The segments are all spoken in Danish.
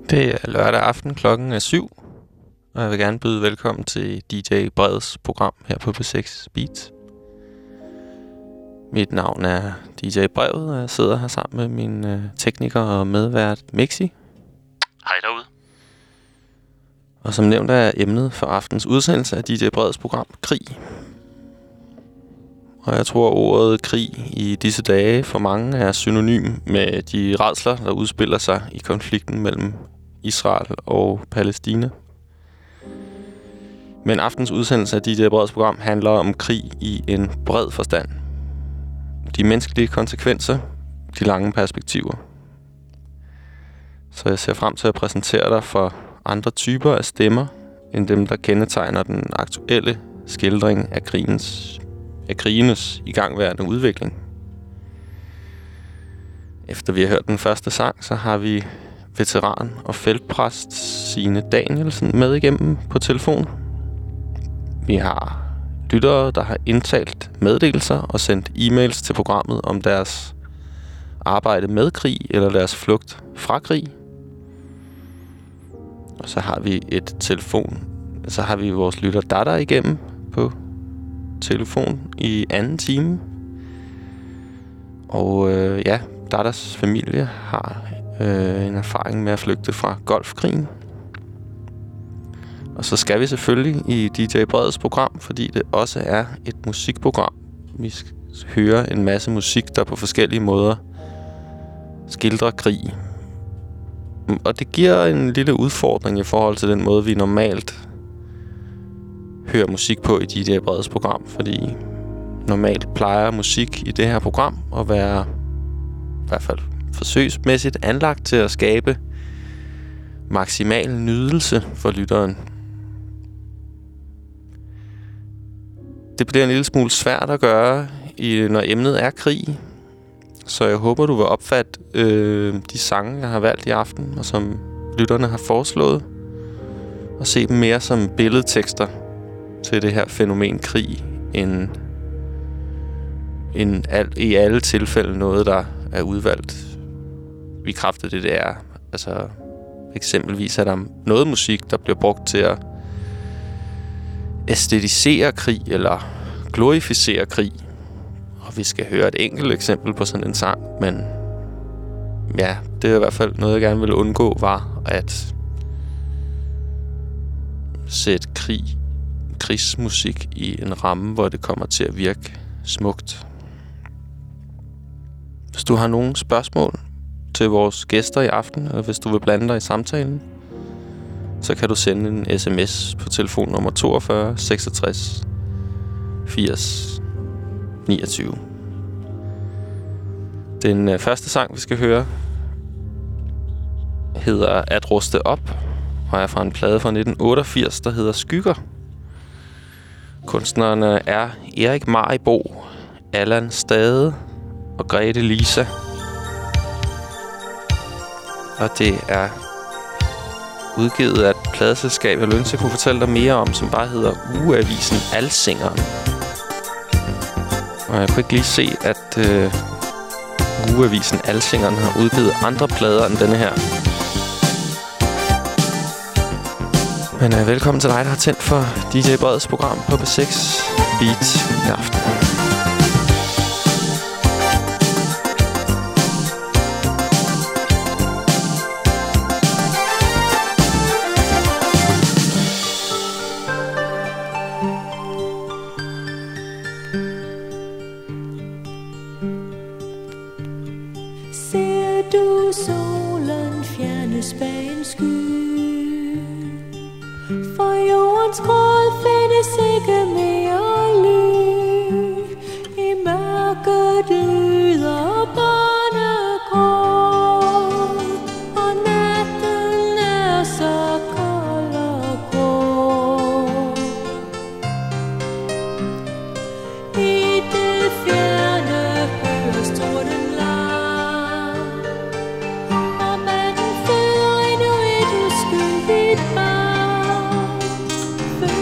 Det er lørdag aften, klokken er 7, og jeg vil gerne byde velkommen til DJ Breds program her på P6 Beats. Mit navn er DJ Brevet, og jeg sidder her sammen med min tekniker og medvært Mixi. Hej derude. Og som nævnt er emnet for aftens udsendelse af DJ Breds program krig. Og jeg tror, ordet krig i disse dage for mange er synonym med de rædsler, der udspiller sig i konflikten mellem Israel og Palæstina. Men aftens udsendelse af DJ Breds program handler om krig i en bred forstand. De menneskelige konsekvenser, de lange perspektiver. Så jeg ser frem til at præsentere dig for andre typer af stemmer, end dem, der kendetegner den aktuelle skildring af krigenes igangværende udvikling. Efter vi har hørt den første sang, så har vi veteran og feltpræst Signe Danielsen med igennem på telefon. Vi har lyttere, der har indtalt meddelelser og sendt e-mails til programmet om deres arbejde med krig eller deres flugt fra krig. Og så har vi vores lytter Dada igennem på telefon i anden time. Og Dadas familie har en erfaring med at flygte fra Golfkrigen. Og så skal vi selvfølgelig i DJ Breds program, fordi det også er et musikprogram. Vi skal høre en masse musik, der på forskellige måder skildrer krig. Og det giver en lille udfordring i forhold til den måde, vi normalt hører musik på i DJ Breds program. Fordi normalt plejer musik i det her program at være i hvert fald forsøgsmæssigt anlagt til at skabe maksimal nydelse for lytteren. Det bliver en lille smule svært at gøre, når emnet er krig. Så jeg håber, du vil opfatte de sange, jeg har valgt i aften, og som lytterne har foreslået, og se dem mere som billedtekster til det her fænomen krig, end i alle tilfælde noget, der er udvalgt i kraft af det er. Altså, eksempelvis er der noget musik, der bliver brugt til at æstetisere krig eller glorificere krig. Og vi skal høre et enkelt eksempel på sådan en sang, men ja, det er i hvert fald noget, jeg gerne ville undgå, var at sætte krigsmusik i en ramme, hvor det kommer til at virke smukt. Hvis du har nogle spørgsmål til vores gæster i aften, eller hvis du vil blande dig i samtalen, så kan du sende en sms på telefonnummer 42 66 80 29. Den første sang, vi skal høre, hedder At ruste op, og er fra en plade fra 1988, der hedder Skygger. Kunstnerne er Erik Maribo, Allan Stade og Grete Lisa. Og det er udgivet af et pladeselskab, jeg vil kunne fortælle dig mere om, som bare hedder Ugeavisen Alsingeren. Og jeg kunne ikke lige se, at Ugeavisen Alsingeren har udgivet andre plader end denne her. Men velkommen til dig, der har tændt for DJ Breds program på P6 Beats i aften.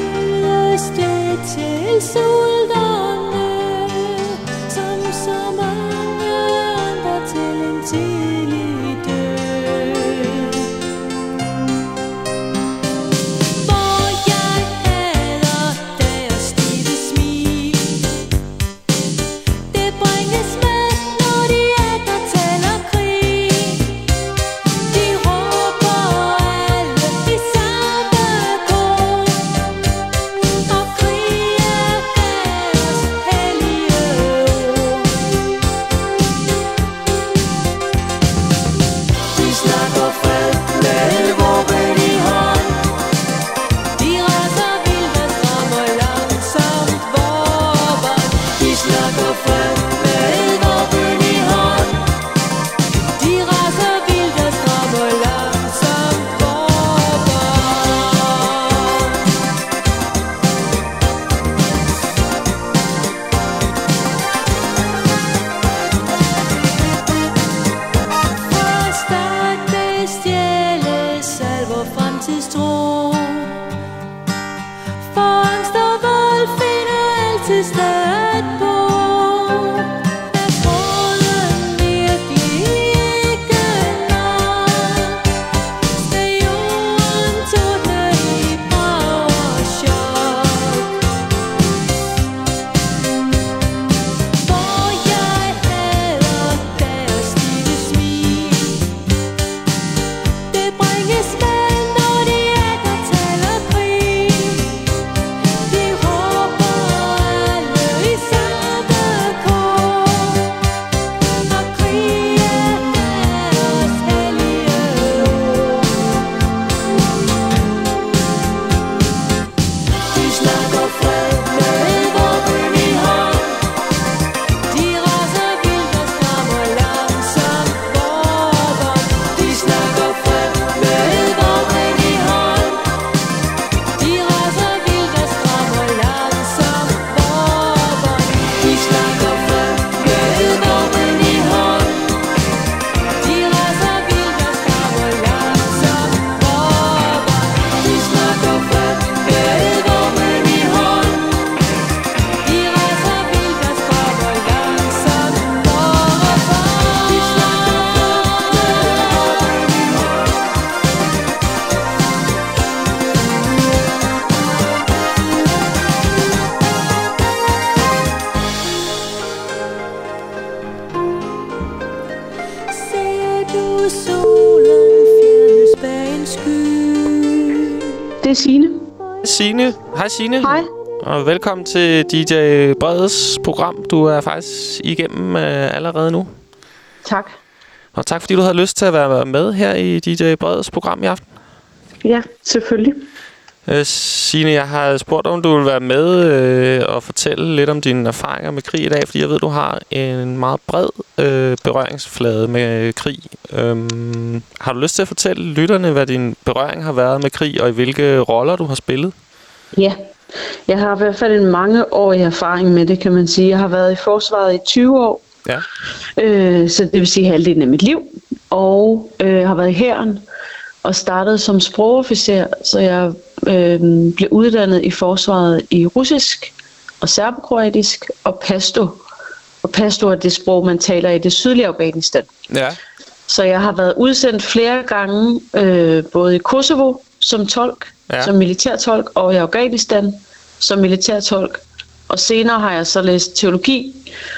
Til solderne, som sommer Det er Signe. Signe. Hej Signe. Hej. Og velkommen til DJ Breds program. Du er faktisk igennem allerede nu. Tak. Og tak fordi du havde lyst til at være med her i DJ Breds program i aften. Ja, selvfølgelig. Signe, jeg har spurgt om du vil være med og fortælle lidt om dine erfaringer med krig i dag, fordi jeg ved, du har en meget bred berøringsflade med krig. Har du lyst til at fortælle lytterne, hvad din berøring har været med krig, og i hvilke roller du har spillet? Ja, jeg har i hvert fald en mangeårig erfaring med det, kan man sige. Jeg har været i forsvaret i 20 år, ja. Så det vil sige halvdelen af mit liv, og har været i hæren og startede som sprogofficer, så jeg blev uddannet i forsvaret i russisk og serbokroatisk og pashto. Og pashto er det sprog, man taler i det sydlige Afghanistan. Ja. Så jeg har været udsendt flere gange, både i Kosovo som tolk, som militærtolk, og i Afghanistan som militærtolk. Og senere har jeg så læst teologi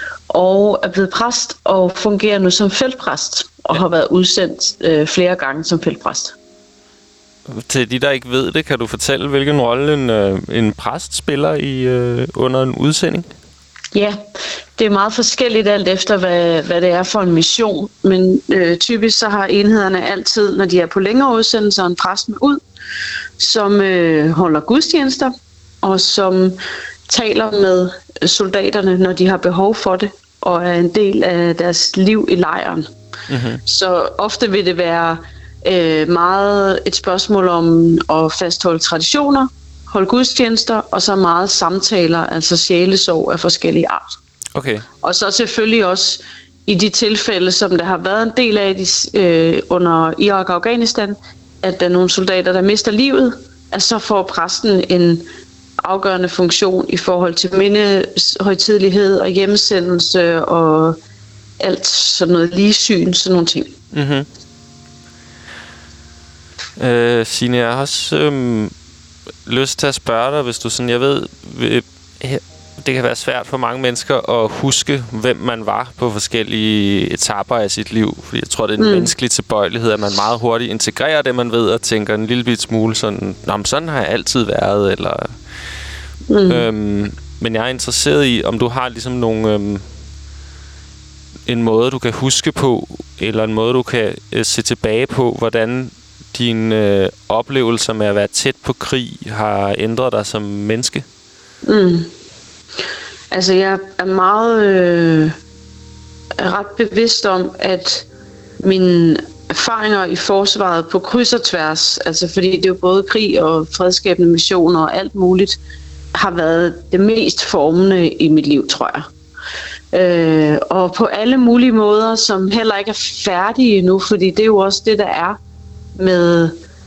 og er blevet præst og fungerer nu som feltpræst og har været udsendt flere gange som feltpræst. Til de, der ikke ved det, kan du fortælle, hvilken rolle en præst spiller under en udsending? Ja, det er meget forskelligt alt efter, hvad det er for en mission. Men typisk så har enhederne altid, når de er på længere udsendelser, en præst med ud, som holder gudstjenester og som taler med soldaterne, når de har behov for det, og er en del af deres liv i lejren. Mm-hmm. Så ofte vil det være meget et spørgsmål om at fastholde traditioner, holde gudstjenester, og så meget samtaler, altså sjælesorg af forskellige art. Okay. Og så selvfølgelig også i de tilfælde, som der har været en del af under Irak og Afghanistan, at der er nogle soldater, der mister livet, at så får præsten en afgørende funktion i forhold til mindehøjtidelighed og hjemsendelse og alt sådan noget ligesyn, sådan nogle ting. Mhm. Signe, jeg har også lyst til at spørge dig, hvis du sådan, jeg ved, det kan være svært for mange mennesker at huske, hvem man var på forskellige etaper af sit liv. Fordi jeg tror, det er en menneskelig tilbøjelighed, at man meget hurtigt integrerer det, man ved, og tænker en lille bit smule sådan, nå, men sådan har jeg altid været, eller... men jeg er interesseret i, om du har ligesom nogle... en måde, du kan huske på, eller en måde, du kan se tilbage på, hvordan dine oplevelser med at være tæt på krig har ændret dig som menneske? Altså, jeg er meget ret bevidst om, at mine erfaringer i forsvaret på kryds og tværs, altså fordi det er jo både krig og fredsskabende missioner og alt muligt, har været det mest formende i mit liv, tror jeg. Og på alle mulige måder, som heller ikke er færdige endnu, fordi det er jo også det, der er med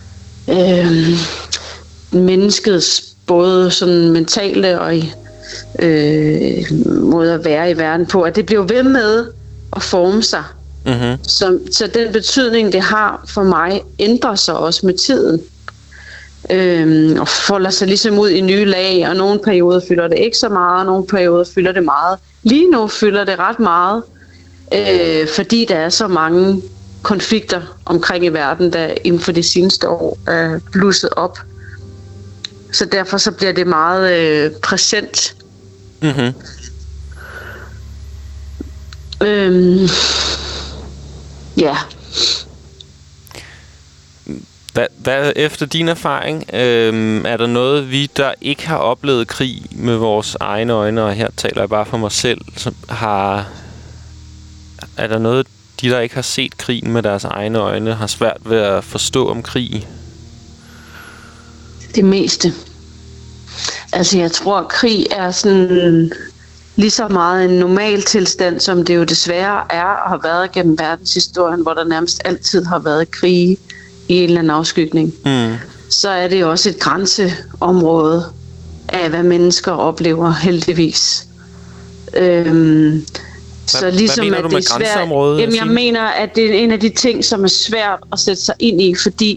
menneskets både sådan mentale og måde at være i verden på, at det bliver ved med at forme sig. Mm-hmm. Så den betydning, det har for mig, ændrer sig også med tiden. Og folder sig ligesom ud i nye lag, og nogle perioder fylder det ikke så meget, og nogle perioder fylder det meget. Lige nu fylder det ret meget, fordi der er så mange konflikter omkring i verden, der inden for de seneste år er blusset op. Så derfor så bliver det meget præsent. Mm-hmm. Ja. Hvad efter din erfaring, er der noget, vi der ikke har oplevet krig med vores egne øjne, og her taler jeg bare for mig selv, som er der noget, de der ikke har set krigen med deres egne øjne, har svært ved at forstå om krig? Det meste. Altså jeg tror, at krig er sådan lige så meget en normal tilstand, som det jo desværre er og har været gennem verdenshistorien, hvor der nærmest altid har været krige i en eller anden afskygning. Så er det også et grænseområde af, hvad mennesker oplever, heldigvis. Så ligesom, hvad mener at du det med er svært, grænseområde? Jamen, jeg mener, at det er en af de ting, som er svært at sætte sig ind i, fordi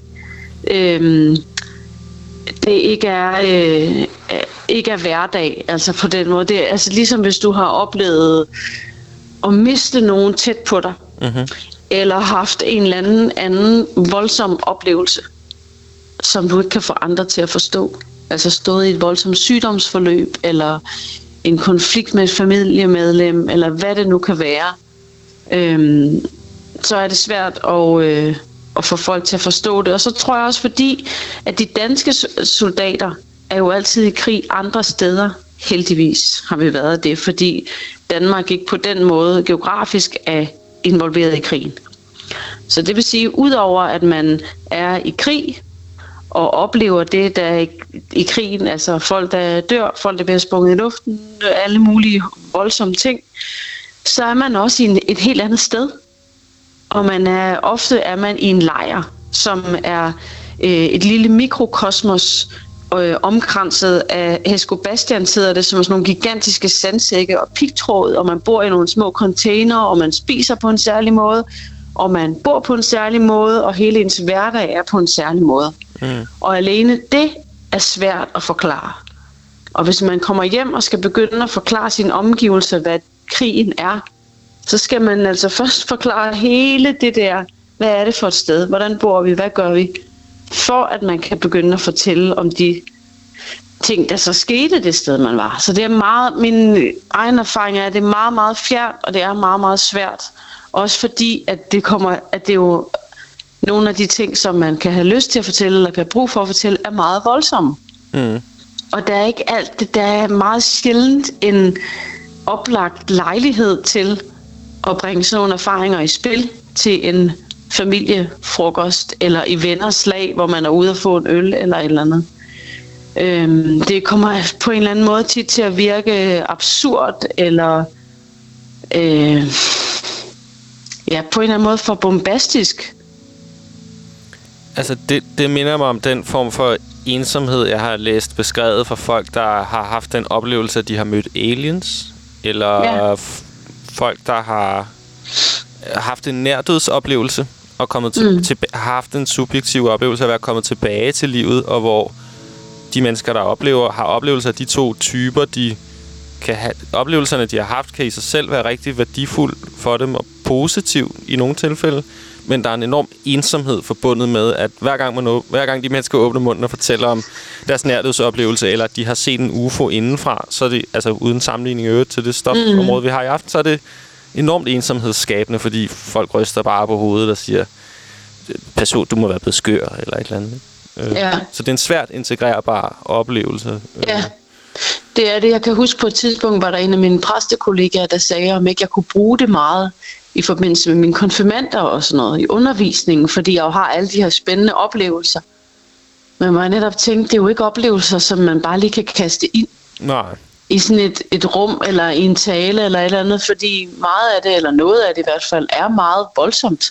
det ikke er hverdag, altså på den måde. Det er altså ligesom hvis du har oplevet at miste nogen tæt på dig, eller haft en eller anden voldsom oplevelse. som du ikke kan få andre til at forstå. Altså stået i et voldsomt sygdomsforløb, eller en konflikt med et familiemedlem, eller hvad det nu kan være, så er det svært at få folk til at forstå det. Og så tror jeg også, fordi at de danske soldater er jo altid i krig andre steder. Heldigvis har vi været det, fordi Danmark ikke på den måde geografisk er involveret i krigen. Så det vil sige, udover at man er i krig og oplever det, der er i krigen, altså folk, der dør, folk, der bliver sprunget i luften, alle mulige voldsomme ting, så er man også i et helt andet sted. Og ofte er man i en lejr, som er et lille mikrokosmos, omkranset af Hescobastian hedder det, som er sådan nogle gigantiske sandsække og pigtråd, og man bor i nogle små container, og man spiser på en særlig måde, og man bor på en særlig måde, og hele ens hverdag er på en særlig måde. Og alene det er svært at forklare. Og hvis man kommer hjem og skal begynde at forklare sine omgivelser, hvad krigen er, så skal man altså først forklare hele det der, hvad er det for et sted, hvordan bor vi, hvad gør vi, for at man kan begynde at fortælle om de ting, der så skete det sted, man var. Så det er meget, min egen erfaring er, at det er meget, meget fjernt, og det er meget, meget svært. Også fordi, at det er jo nogle af de ting, som man kan have lyst til at fortælle, eller kan have brug for at fortælle, er meget voldsomme. Og der er ikke alt det, der er meget sjældent en oplagt lejlighed til at bringe sådan nogle erfaringer i spil til en familiefrokost eller i venners lag, hvor man er ude at få en øl eller et eller andet. Det kommer på en eller anden måde tit til at virke absurd eller på en eller anden måde for bombastisk. Altså det minder mig om den form for ensomhed, jeg har læst beskrevet fra folk, der har haft den oplevelse, at de har mødt aliens, eller folk, der har haft en nærdødsoplevelse og har haft en subjektiv oplevelse af at være kommet tilbage til livet, og hvor de mennesker, der har oplevelser af de to typer, oplevelserne, de har haft, kan i sig selv være rigtig værdifuld for dem og positiv i nogle tilfælde, men der er en enorm ensomhed forbundet med, at hver gang de mennesker åbner munden og fortæller om deres nærdødsoplevelse, eller at de har set en UFO indenfra, så er det, altså uden sammenligning øvrigt til det stofområde, vi har i aften, så er det enormt ensomhedsskabende, fordi folk ryster bare på hovedet og siger, person, du må være blevet skør, eller et eller andet. Så det er en svært integrerbar oplevelse. Ja, det er det. Jeg kan huske på et tidspunkt, var der en af mine præstekollegaer, der sagde, om ikke jeg kunne bruge det meget i forbindelse med mine konfirmander og sådan noget, i undervisningen, fordi jeg jo har alle de her spændende oplevelser. Men man netop tænkte, det er jo ikke oplevelser, som man bare lige kan kaste ind. Nej. I sådan et rum, eller i en tale, eller et eller andet, fordi meget af det, eller noget af det i hvert fald, er meget voldsomt.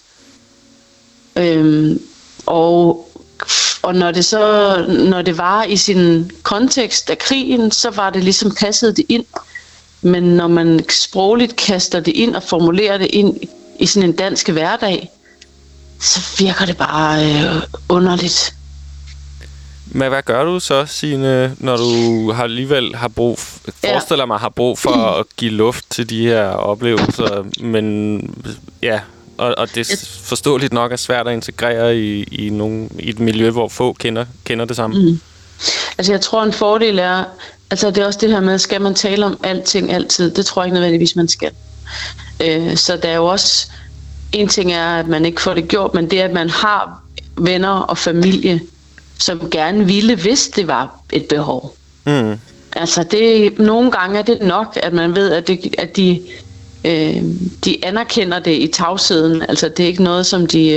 Og når det var i sin kontekst af krigen, så var det ligesom passet det ind. Men når man sprogligt kaster det ind og formulerer det ind i sådan en dansk hverdag, så virker det bare underligt. Men hvad gør du så, Signe, når du alligevel har brug for at give luft til de her oplevelser, men og det forståeligt nok er svært at integrere i et miljø, hvor få kender det samme? Altså jeg tror en fordel er, altså det er også det her med, skal man tale om alting altid? Det tror jeg ikke nødvendigvis, man skal. Så der er jo også, en ting er, at man ikke får det gjort, men det er, at man har venner og familie, som gerne ville, hvis det var et behov. Altså nogle gange er det nok, at man ved, at de anerkender det i tavsheden. Altså det er ikke noget,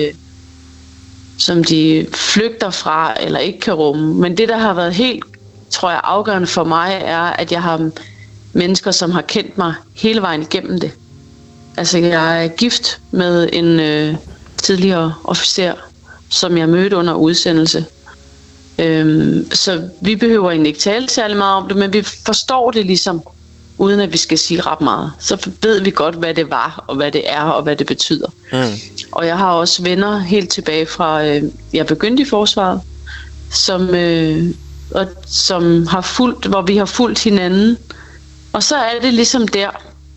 som de flygter fra eller ikke kan rumme. Men det, der har været helt, tror jeg, afgørende for mig, er, at jeg har mennesker, som har kendt mig hele vejen igennem det. Altså jeg er gift med en tidligere officer, som jeg mødte under udsendelse. Så vi behøver egentlig ikke tale særlig meget om det, men vi forstår det ligesom, uden at vi skal sige ret meget. Så ved vi godt, hvad det var, og hvad det er, og hvad det betyder. Og jeg har også venner helt tilbage fra, jeg begyndte i forsvaret, som har fulgt, hvor vi har fulgt hinanden. Og så er det ligesom der.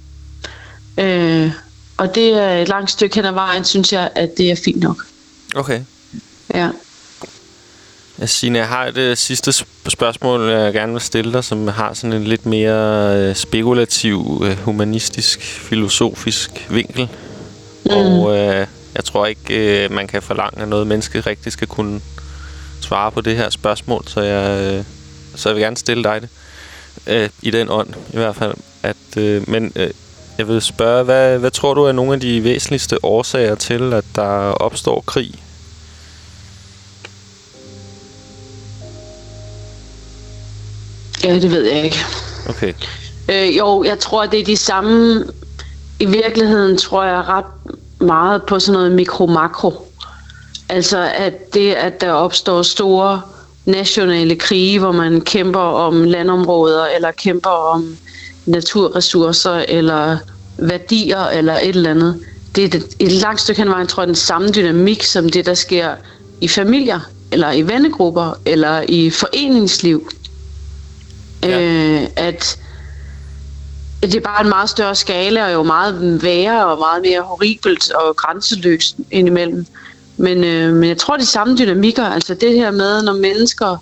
Og det er et langt stykke hen ad vejen, synes jeg, at det er fint nok. Okay. Ja. Signe, jeg har et sidste spørgsmål, jeg gerne vil stille dig, som har sådan en lidt mere spekulativ, humanistisk, filosofisk vinkel. Og jeg tror ikke, man kan forlange, at noget menneske rigtig skal kunne svare på det her spørgsmål, så jeg vil gerne stille dig det. I den ånd, i hvert fald. Men jeg vil spørge, hvad tror du er nogle af de væsentligste årsager til, at der opstår krig? Ja, det ved jeg ikke. Okay. Jo, jeg tror, det er de samme. I virkeligheden tror jeg ret meget på sådan noget mikro-makro. Altså at der opstår store nationale krige, hvor man kæmper om landområder, eller kæmper om naturressourcer, eller værdier, eller et eller andet. Det er et langt stykke hen vejen, tror jeg, den samme dynamik, som det, der sker i familier, eller i vennegrupper, eller i foreningsliv. Ja. At det er bare en meget større skala, og jo meget værre, og meget mere horribelt og grænseløst indimellem. Men jeg tror, de samme dynamikker, altså det her med, når mennesker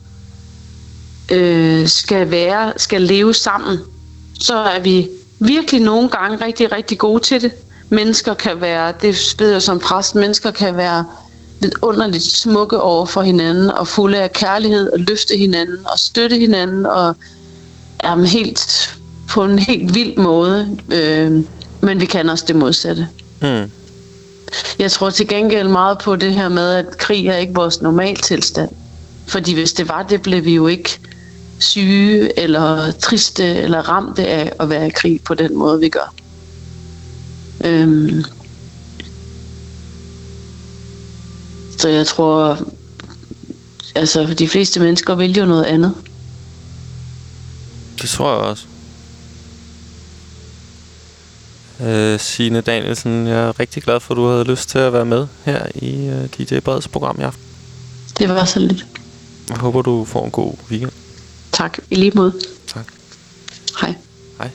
skal leve sammen, så er vi virkelig nogle gange rigtig, rigtig gode til det. Mennesker kan være, det ved jeg som præst, mennesker kan være lidt underligt smukke over for hinanden, og fulde af kærlighed, og løfte hinanden, og støtte hinanden, og helt på en helt vild måde. Men vi kan også det modsatte. Jeg tror til gengæld meget på det her med, at krig er ikke vores normaltilstand. Fordi hvis det var det, blev vi jo ikke syge, eller triste, eller ramte af at være i krig på den måde, vi gør. Så jeg tror, altså de fleste mennesker vil jo noget andet. Det tror jeg også. Signe Danielsen, jeg er rigtig glad for, at du havde lyst til at være med her i DJ Breds program i aften. Det var så lidt. Jeg håber, du får en god weekend. Tak, i lige måde. Tak. Hej. Hej.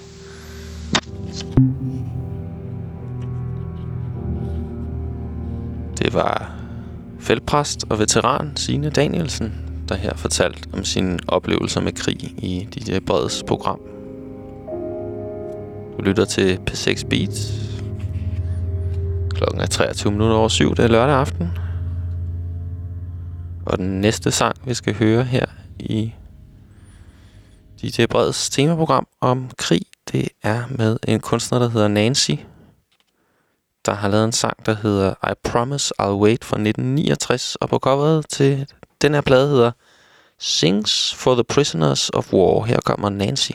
Det var feltpræst og veteran Signe Danielsen, der her fortalte om sine oplevelser med krig i DJ Breds program. Du lytter til P6 Beats. Klokken er 7:23. Det er lørdag aften. Og den næste sang, vi skal høre her i DJ Breds temaprogram om krig, det er med en kunstner, der hedder Nancy, der har lavet en sang, der hedder I Promise I'll Wait fra 1969. Og på coveret til den her plade hedder Sings for the Prisoners of War. Her kommer Nancy.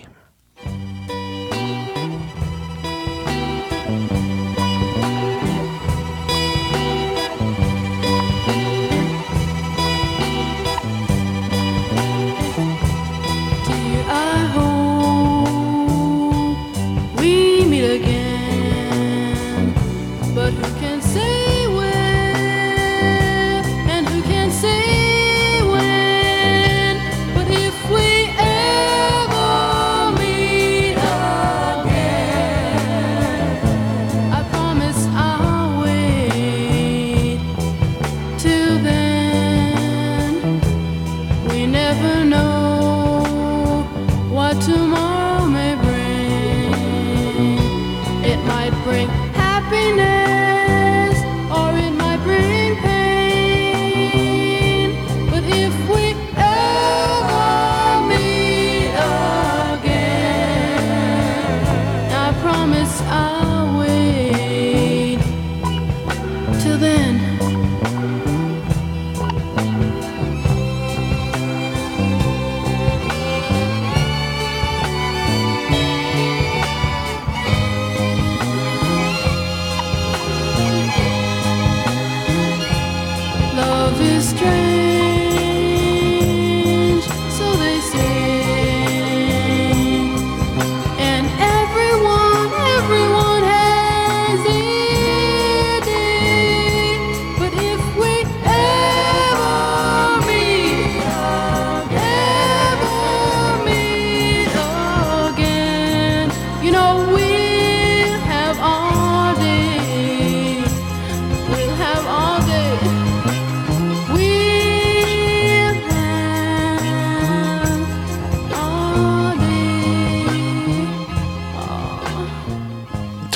We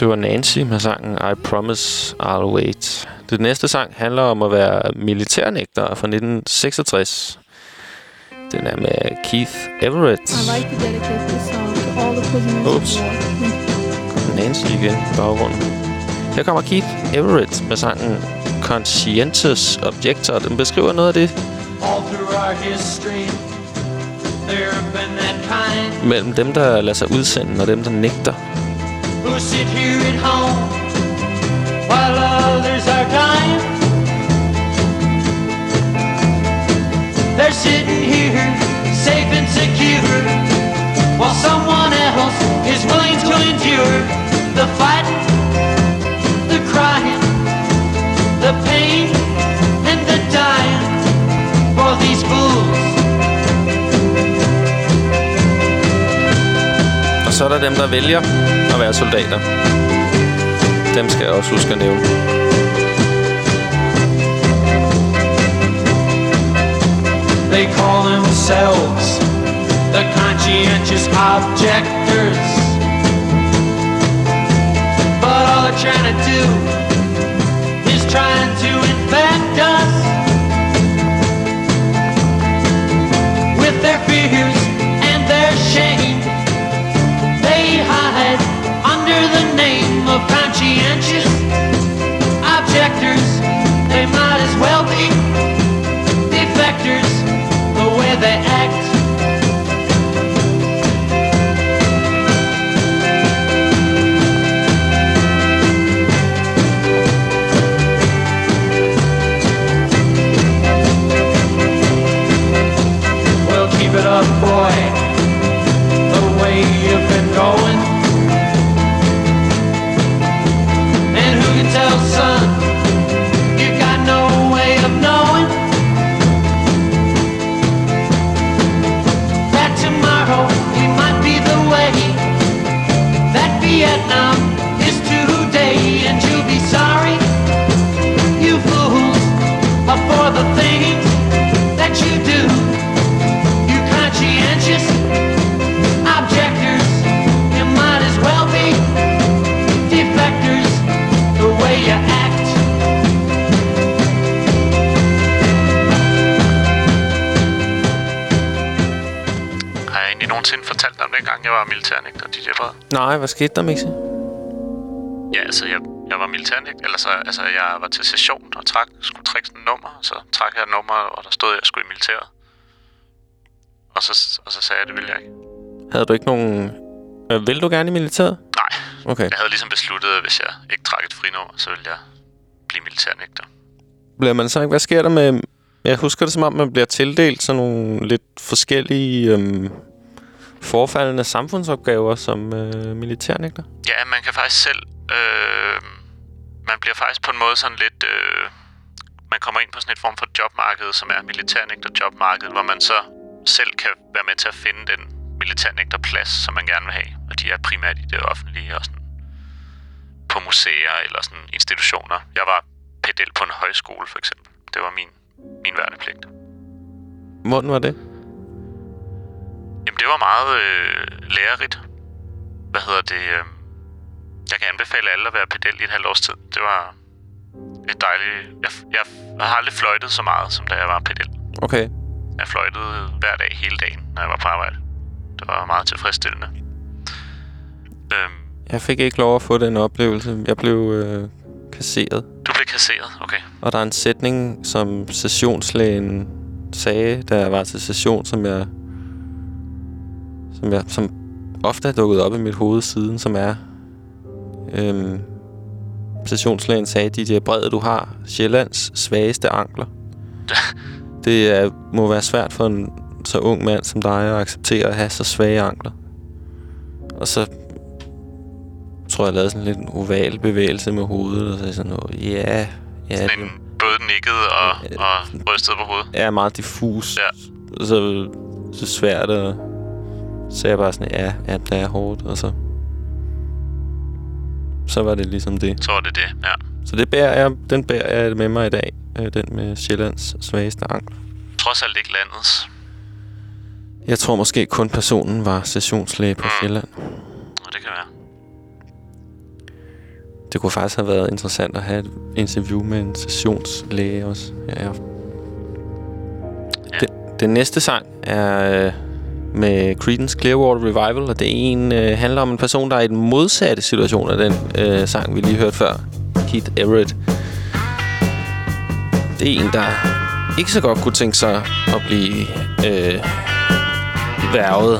Det var Nancy med sangen I Promise I'll Wait. Det næste sang handler om at være militærnægter fra 1966. Den er med Keith Everett. I'd like to dedicate this song to all the prisoners Oops. of war. Nancy igen i baggrunden. Her kommer Keith Everett med sangen Conscientious Objector. Den beskriver noget af det. All through our history, there have been that kind Mellem dem, der lader sig udsende, og dem, der nægter. who sit here at home while others are dying. They're sitting here safe and secure while someone else is willing to endure the fighting, the crying, the pain, and the dying for these fools. Og så er der dem, der vælger at være soldater. Dem skal jeg også huske at nævne. They call themselves the conscientious objectors, but all they're trying to do is trying to infect us with their fears and their shame. They hide under the name of conscientious objectors. They might as well be defectors the way they act. Well, keep it up, boy, the way you've been going. And who can tell, son, you got no way of knowing that tomorrow it might be the way that Vietnam is today. And you'll be sorry, you fools, for the things that you do. You conscientious objectors, you might as well be defectors the way you act. Har jeg egentlig nogensinde fortalt om det, gang jeg var militærnægter, DJ Brede? Nej, hvad skete der, Mixi? Ja, altså, jeg var militærnægter, altså, jeg var til session og skulle trække sådan et nummer, og så trak jeg et nummer, og der stod, at jeg skulle i militæret. Og så sagde jeg, det ville jeg ikke. Havde du ikke nogen... Vil du gerne i militæret? Nej, Okay. jeg havde ligesom besluttet, at hvis jeg ikke trak et frinummer, så ville jeg blive militærnægter. Bliver man så ikke... Hvad sker der med... Jeg husker det som om, man bliver tildelt sådan nogle lidt forskellige forfaldende samfundsopgaver som militærnægter. Ja, man kan faktisk selv... man bliver faktisk på en måde sådan lidt... man kommer ind på sådan et form for jobmarked, som er militærnægter-jobmarkedet, hvor man så selv kan være med til at finde den militærnægterplads, som man gerne vil have. Og de er primært i det offentlige og sådan på museer eller sådan institutioner. Jeg var pedel på en højskole, for eksempel. Det var min værnepligt. Hvordan var det? Jamen, det var meget lærerigt. Jeg kan anbefale alle at være pedel i et halvt års tid. Det var et dejligt... Jeg har aldrig fløjtet så meget, som da jeg var pedel. Okay. Jeg fløjtede hver dag, hele dagen, når jeg var på arbejde. Det var meget tilfredsstillende. Jeg fik ikke lov at få den oplevelse. Jeg blev kasseret. Du blev kasseret, okay. Og der er en sætning, som sessionslægen sagde, da jeg var til session, som ofte er dukket op i mit hoved siden, som er... sessionslægen sagde, DJ Brede, du har Sjællands svageste ankler. Det må være svært for en så ung mand som dig at acceptere at have så svage ankler. Og så tror jeg lavede sådan lidt en oval bevægelse med hovedet, og så sådan noget, ja. Sådan en både nikket og rystet på hovedet. Ja, meget diffus. Ja. Så svært, og så jeg bare sådan, ja, det er hårdt, og så var det ligesom det. Så var det, ja. Så den bærer jeg med mig i dag, den med Sjællands svageste ankler. Trods alt ikke landets. Jeg tror måske kun personen var sessionslæge på Sjælland. Og det kan være. det kunne faktisk have været interessant at have et interview med en sessionslæge også her i aften. Ja. Den næste sang er med Creedence Clearwater Revival, og det handler om en person, der er i den modsatte situation af den sang, vi lige hørte før. Keith Everett. Det er en, der ikke så godt kunne tænke sig at blive værvet,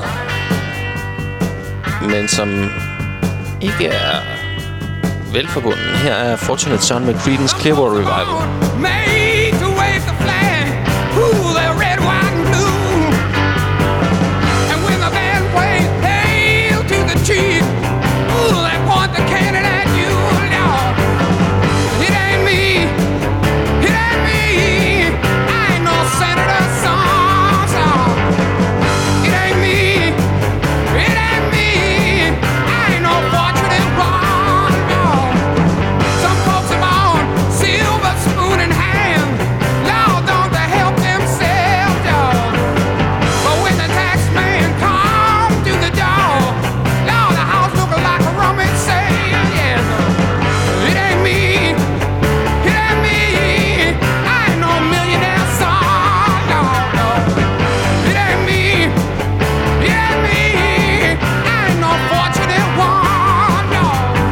men som ikke er velforbunden. Her er Fortunate Son med Creedence Clearwater Revival. Made to wave the flag, ooh, the red, white, and blue. And when the band plays Hail to the Chief, ooh, they point the cannon at you, Lord. It ain't me, it ain't me. I ain't no senator, son. It ain't me, it ain't me. I ain't no fortunate one, no. Some folks are born silver spoon in hand. Lord, don't they help themselves, dog? But when the tax man come to the door, Lord, the house looking like a rummage sale, yes. It ain't me, it ain't me. I ain't no millionaire son, no, no. It ain't me, it ain't me. I ain't no fortunate one, no.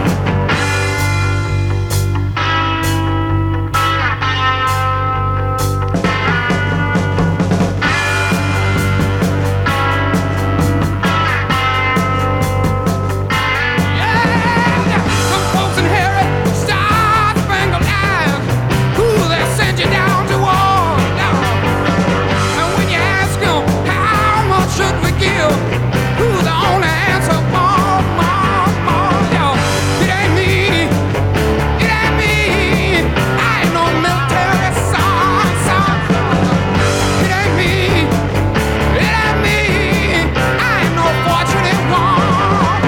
Yeah, some folks inherit star-spangled eyes. Ooh, they send you down to war. And when you ask them, how much should we give? Ooh, the only answer, more, more, more. Yo, it ain't me, it ain't me. I ain't no military son. It ain't me, it ain't me. I ain't no fortunate one.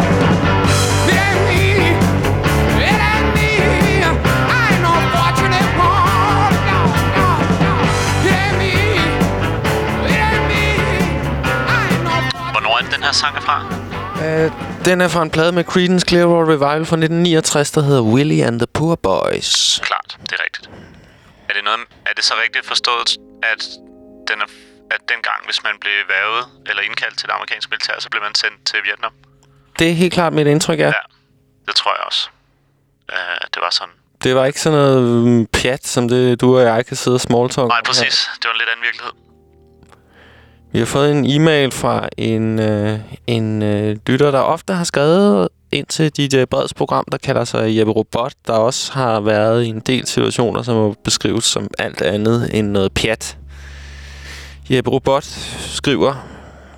It ain't me, it ain't me. I ain't no fortunate one. No, no, no. It ain't me, it ain't me. I ain't no fortunate. Hvornår er den her sang er fra? Den er fra en plade med Creedence Clearwater Revival fra 1969, der hedder Willie and the Poor Boys. Klart, det er rigtigt. Er det så rigtigt forstået, at dengang, hvis man blev værvet eller indkaldt til det amerikanske militær, så blev man sendt til Vietnam? Det er helt klart mit indtryk, ja. Ja, det tror jeg også. Det var sådan. Det var ikke sådan noget pjat, som det du og jeg kan sidde og smalltalk. Nej, præcis. Det var en lidt anden virkelighed. Vi har fået en e-mail fra en lytter, der ofte har skrevet ind til DJ Breds program, der kalder sig Jeppe Robot, der også har været i en del situationer, som må beskrives som alt andet end noget pjat. Jeppe Robot skriver: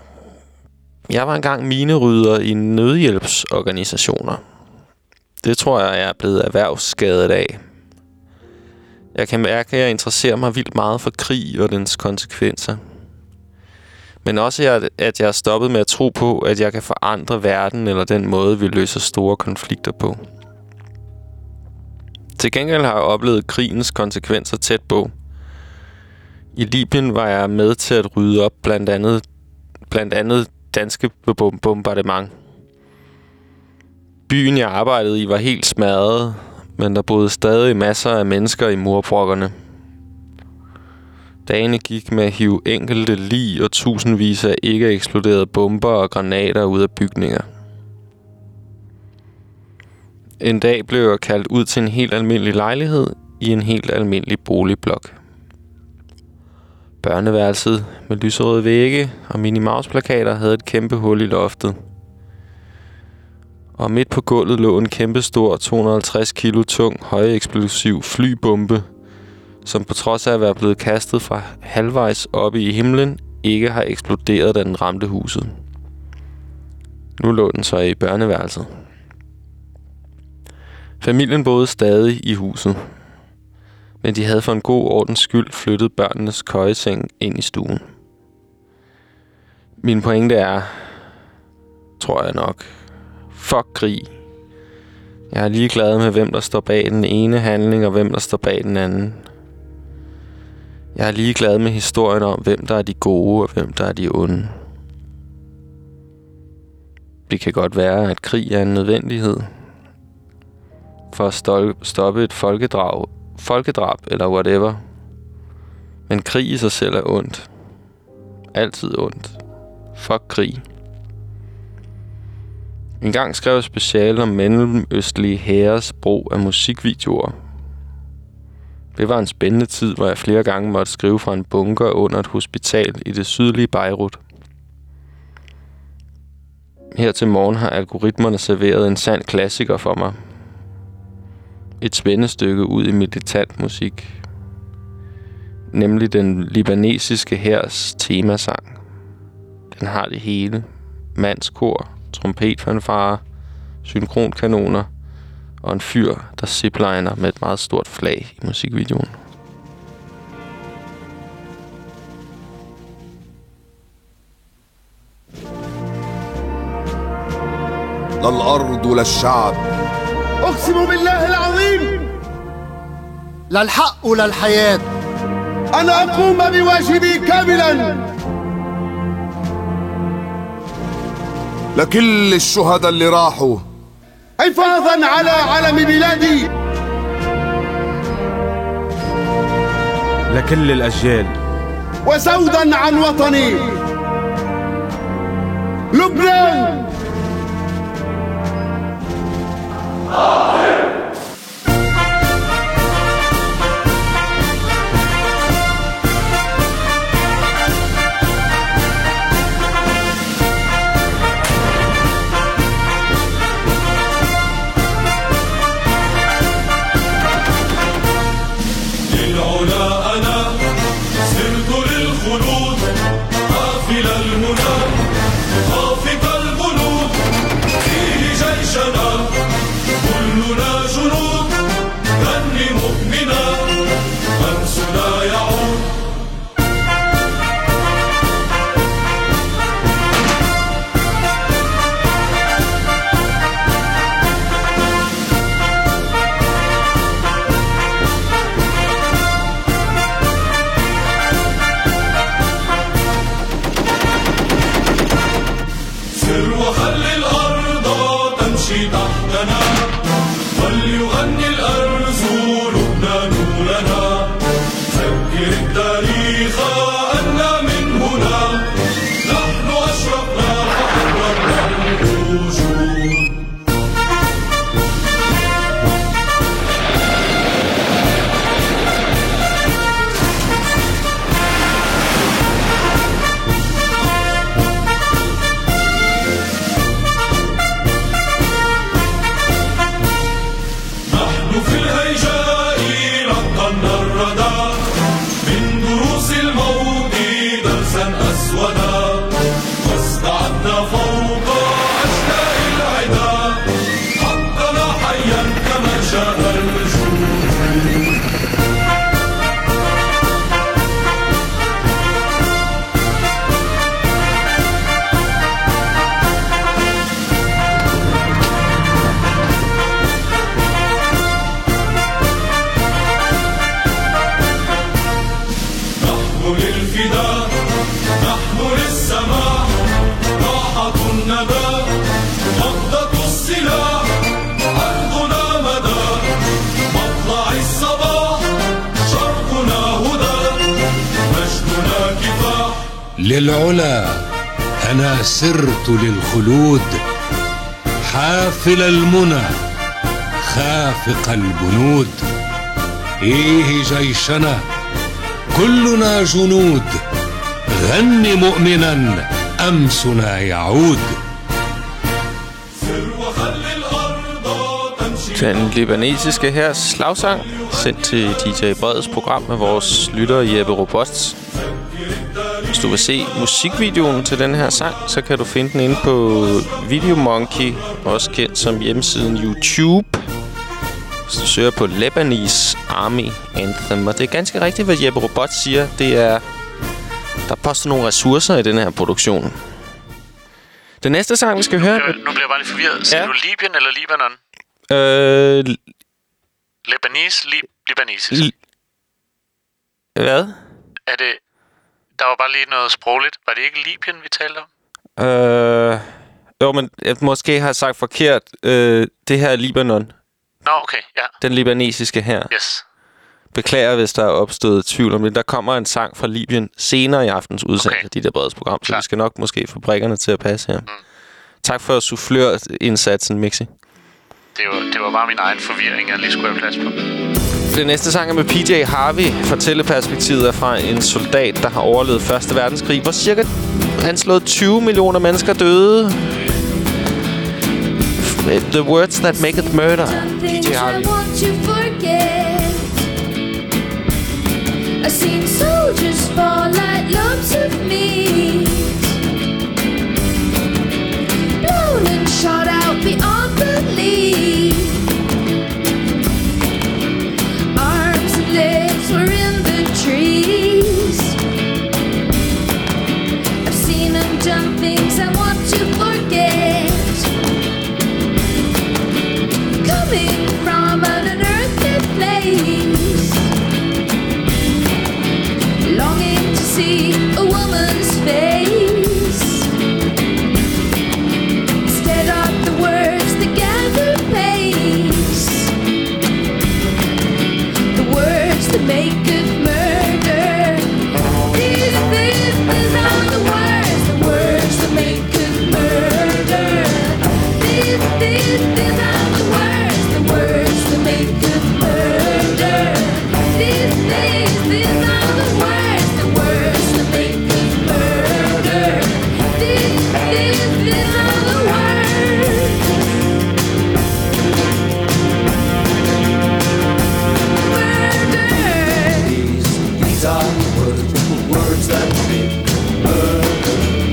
Jeg var engang minerydder i nødhjælpsorganisationer. Det tror jeg er blevet erhvervsskadet af. Jeg kan mærke, at jeg interesserer mig vildt meget for krig og dens konsekvenser. Men også, at jeg er stoppet med at tro på, at jeg kan forandre verden eller den måde, vi løser store konflikter på. Til gengæld har jeg oplevet krigens konsekvenser tæt på. I Libyen var jeg med til at rydde op blandt andet danske bombardement. Byen, jeg arbejdede i, var helt smadret, men der boede stadig masser af mennesker i murbrokkerne. Dagene gik med at hive enkelte lig og tusindvis af ikke eksploderede bomber og granater ud af bygninger. En dag blev jeg kaldt ud til en helt almindelig lejlighed i en helt almindelig boligblok. Børneværelset med lyserøde vægge og Minnie Mouse-plakater havde et kæmpe hul i loftet. Og midt på gulvet lå en kæmpestor 250 kilo tung højeksplosiv flybombe, som på trods af at være blevet kastet fra halvvejs oppe i himlen, ikke har eksploderet, da den ramte huset. Nu lå den så i børneværelset. Familien boede stadig i huset, men de havde for en god ordens skyld flyttet børnenes køjeseng ind i stuen. Min pointe er, tror jeg nok, fuck krig. Jeg er ligeglad med, hvem der står bag den ene handling, og hvem der står bag den anden. Jeg er ligeglad med historien om, hvem der er de gode, og hvem der er de onde. Det kan godt være, at krig er en nødvendighed. for at stoppe et folkedrab eller whatever. Men krig i sig selv er ondt. Altid ondt. Fuck krig. En gang skrev jeg speciale om mellemøstlige hæres brug af musikvideoer. Det var en spændende tid, hvor jeg flere gange måtte skrive fra en bunker under et hospital i det sydlige Beirut. Her til morgen har algoritmerne serveret en sand klassiker for mig. Et spændestykke ud i militant musik. Nemlig den libanesiske hærs temasang. Den har det hele. Mandskor, trompetfanfarer, synkronkanoner og en fyr, der zipliner med et meget stort flag i musikvideoen. لا الأرض لا الشعب أقسم بالله العظيم لا الحق ولا الحياة أنا أقوم بواجبي كاملا لكل الشهداء اللي راحوا حفاظا على علم بلادي لكل الأجيال وسودا عن وطني لبنان. للعلا أنا سرت للخلود حافل المنى خافق البنود إيه جيشنا كلنا جنود غني مؤمنا أمسنا يعود. Den libanesiske hærs slagsang, sendt til DJ Breds program med vores lytter Jeppe Robust. Hvis du vil se musikvideoen til den her sang, så kan du finde den inde på Videomonkey, også kendt som hjemmesiden YouTube. Hvis du søger på Lebanese Army Anthem. Og det er ganske rigtigt, hvad Jeppe Robot siger. Det er, der poster nogle ressourcer i den her produktion. Den næste sang, vi skal høre... Nu bliver jeg bare lidt forvirret. Siger du Libyen eller Libanon? Libanesisk. Hvad? Er det... Der var bare lige noget sprogligt. Var det ikke Libyen, vi talte om? Jo, men jeg måske har sagt forkert. Det her er Libanon. Nå, okay, ja. Den libanesiske her. Yes. Beklager, hvis der er opstået tvivl om det. Der kommer en sang fra Libyen senere i aftens udsendelse af dit Breds program, så vi skal nok måske få brikkerne til at passe her. Tak for soufflør-indsatsen, Mixi. Det var bare min egen forvirring, jeg lige skulle have plads på. Det næste sang er med PJ Harvey. Fortælleperspektivet er fra en soldat, der har overlevet 1. verdenskrig, hvor cirka anslået 20 millioner mennesker døde. The words that maketh murder. PJ Harvey. I've seen soldiers fall like lumps of meat, blown and shot out beyond belief. Arms and legs were in the trees. I've seen them done things I want to forget, coming from an unearthly place, longing to see a woman's face. Instead of the words that gather pace, the words that make good murder. These are the words that make good murder. These are the words that make good murder. These are the words that make good murder. These are the words. Murder. These are the words that make murder.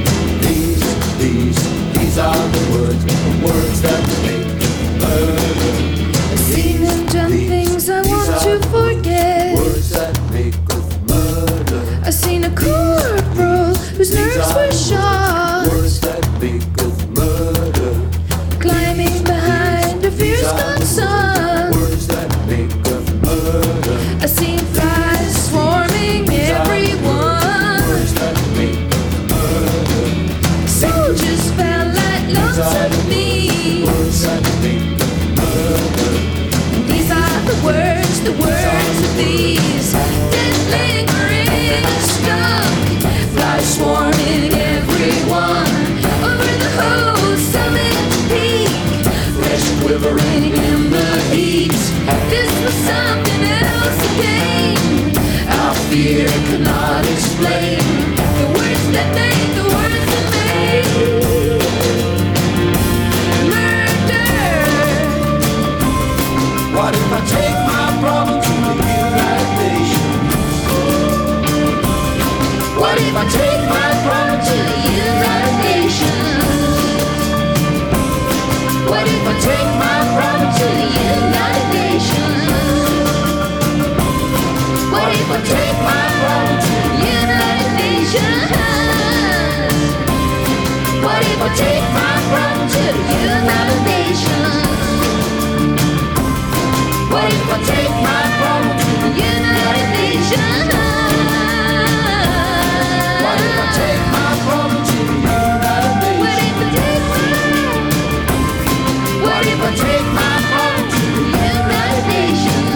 These are the words that make murder. I've seen them done things I want to forget. Words that make murder. I've seen a corporal whose nerves were shot, Words that make murder. climbing behind a fierce gone sun. Words that make murder. I've seen flies swarming everyone. Words that make murder. Soldiers fell like lumps of meat. Words that make murder. And these are the words of these dead lingering stuck. Flies swarming everyone over the whole summit peak. Flesh quivering in the heat. This was something else again. Our fear could not explain the words that made the words that made murder. What if I take my problem to the United Nations? What if I take my problem to the United Nations? What if I take my problem to the United Nations? What if I take my problem to the United Nations? What if I take my problem to the United Nations? What if I take my problem to the United Nations? What if I take my problem to the United Nations? What if I take my problem to the United Nations?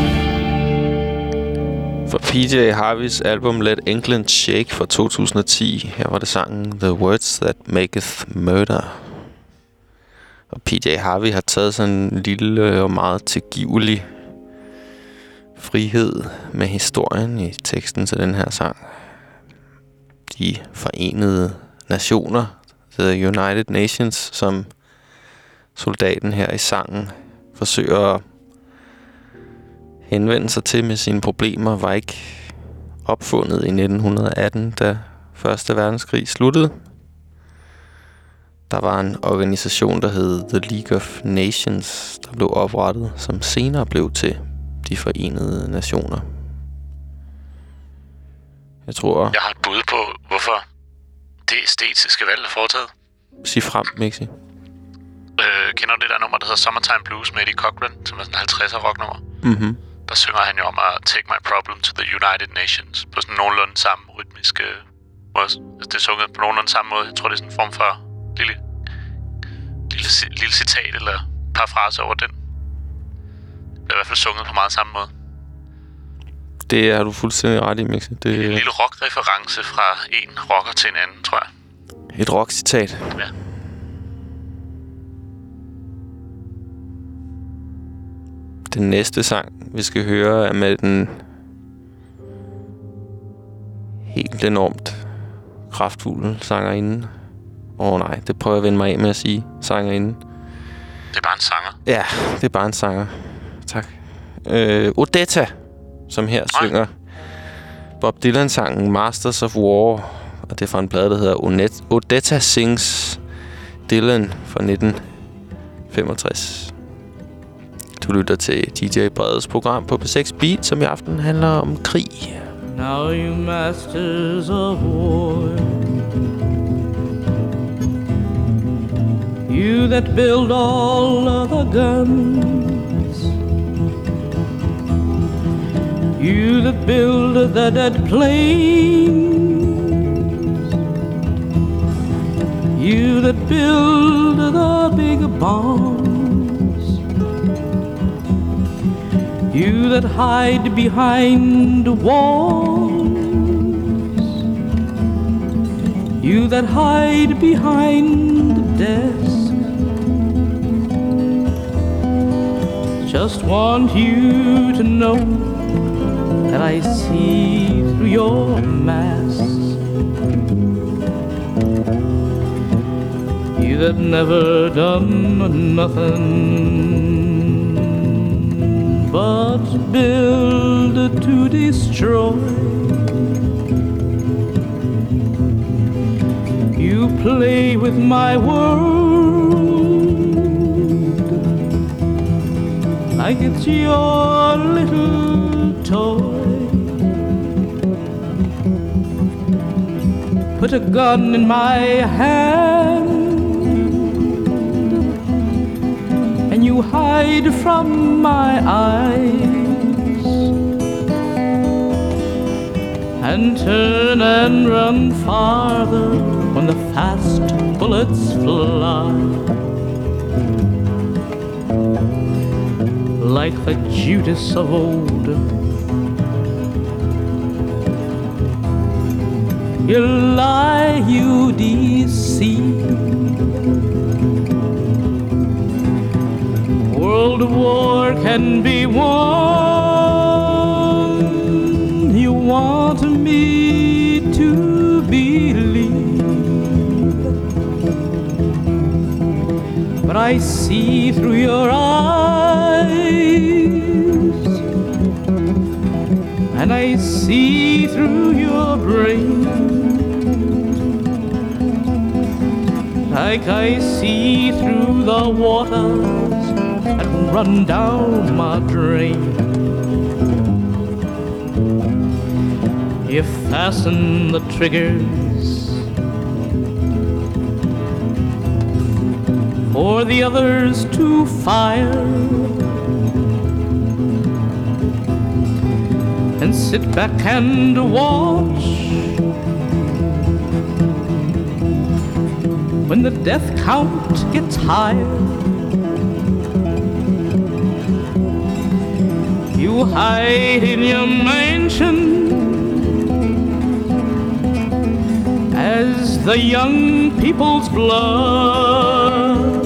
For PJ Harveys album Let England Shake fra 2010. Her var det sangen The Words That Maketh Murder. Og PJ Harvey har taget sådan en lille og meget tilgivelig frihed med historien i teksten til den her sang. De forenede nationer, The United Nations, som soldaten her i sangen forsøger at henvende sig til med sine problemer, var ikke opfundet i 1918, da 1. verdenskrig sluttede. Der var en organisation, der hed The League of Nations, der blev oprettet, som senere blev til de forenede nationer. Jeg tror... Jeg har et bud på, hvorfor det æstetiske valg er foretaget. Sig frem, Mixi. Kender du det der nummer, der hedder Summertime Blues med Eddie Cochran, som er sådan en 50'er rocknummer? Mhm. Der synger han jo om at take my problem to the United Nations på sådan nogenlunde samme rytmiske måde. Det er sunget på nogenlunde samme måde. Jeg tror, det er sådan en form for lille citat eller parafrase over den. i hvert fald sunget på meget samme måde. Det har du fuldstændig ret i, Mixe. Det En lille rock-reference fra en rocker til en anden, tror jeg. Et rock-citat. Ja. Den næste sang, vi skal høre, er med den helt enormt kraftfulde sangerinde. Nej, det prøver jeg at vende mig af med at sige. Sangerinde. Det er bare en sanger. Ja, det er bare en sanger. Tak. Odetta, som her synger Bob Dylan-sangen Masters of War. Og det er fra en plade, der hedder Odetta Sings Dylan fra 1965. Du lytter til DJ Breds program på P6 Beat, som i aften handler om krig. Now you masters of war, you that build all of the guns, you that build the dead planes, you that build the big bombs, you that hide behind walls, you that hide behind the desk, just want you to know that I see through your masks. You that never done nothing but build to destroy. You play with my world like it's your little toy. Put a gun in my hand and you hide from my eyes and turn and run farther when the fast bullets fly. Like the Judas of old, you lie, you deceive. World war can be won. You want me to believe, but I see through your eyes, and I see through your brain, like I see through the waters that run down my drain. You fasten the triggers for the others to fire, and sit back and watch when the death count gets higher. You hide in your mansion as the young people's blood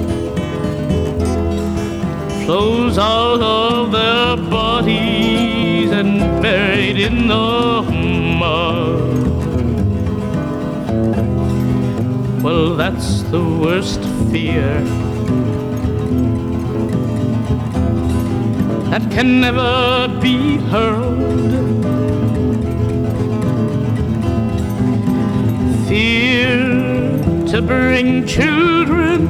flows out of their bodies and buried in the mud. Well, that's the worst fear that can never be heard. Fear to bring children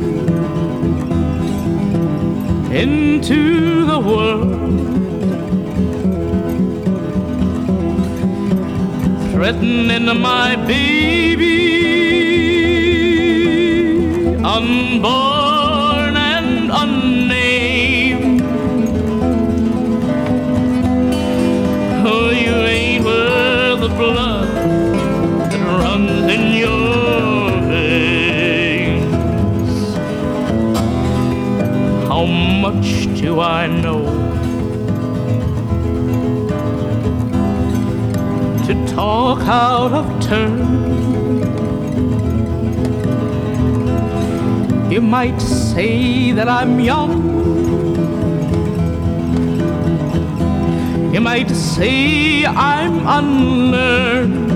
into the world, threatening my baby, unborn and unnamed. Oh, you ain't worth the blood that runs in your veins. How much do I know out of turn. You might say that I'm young. You might say I'm unlearned.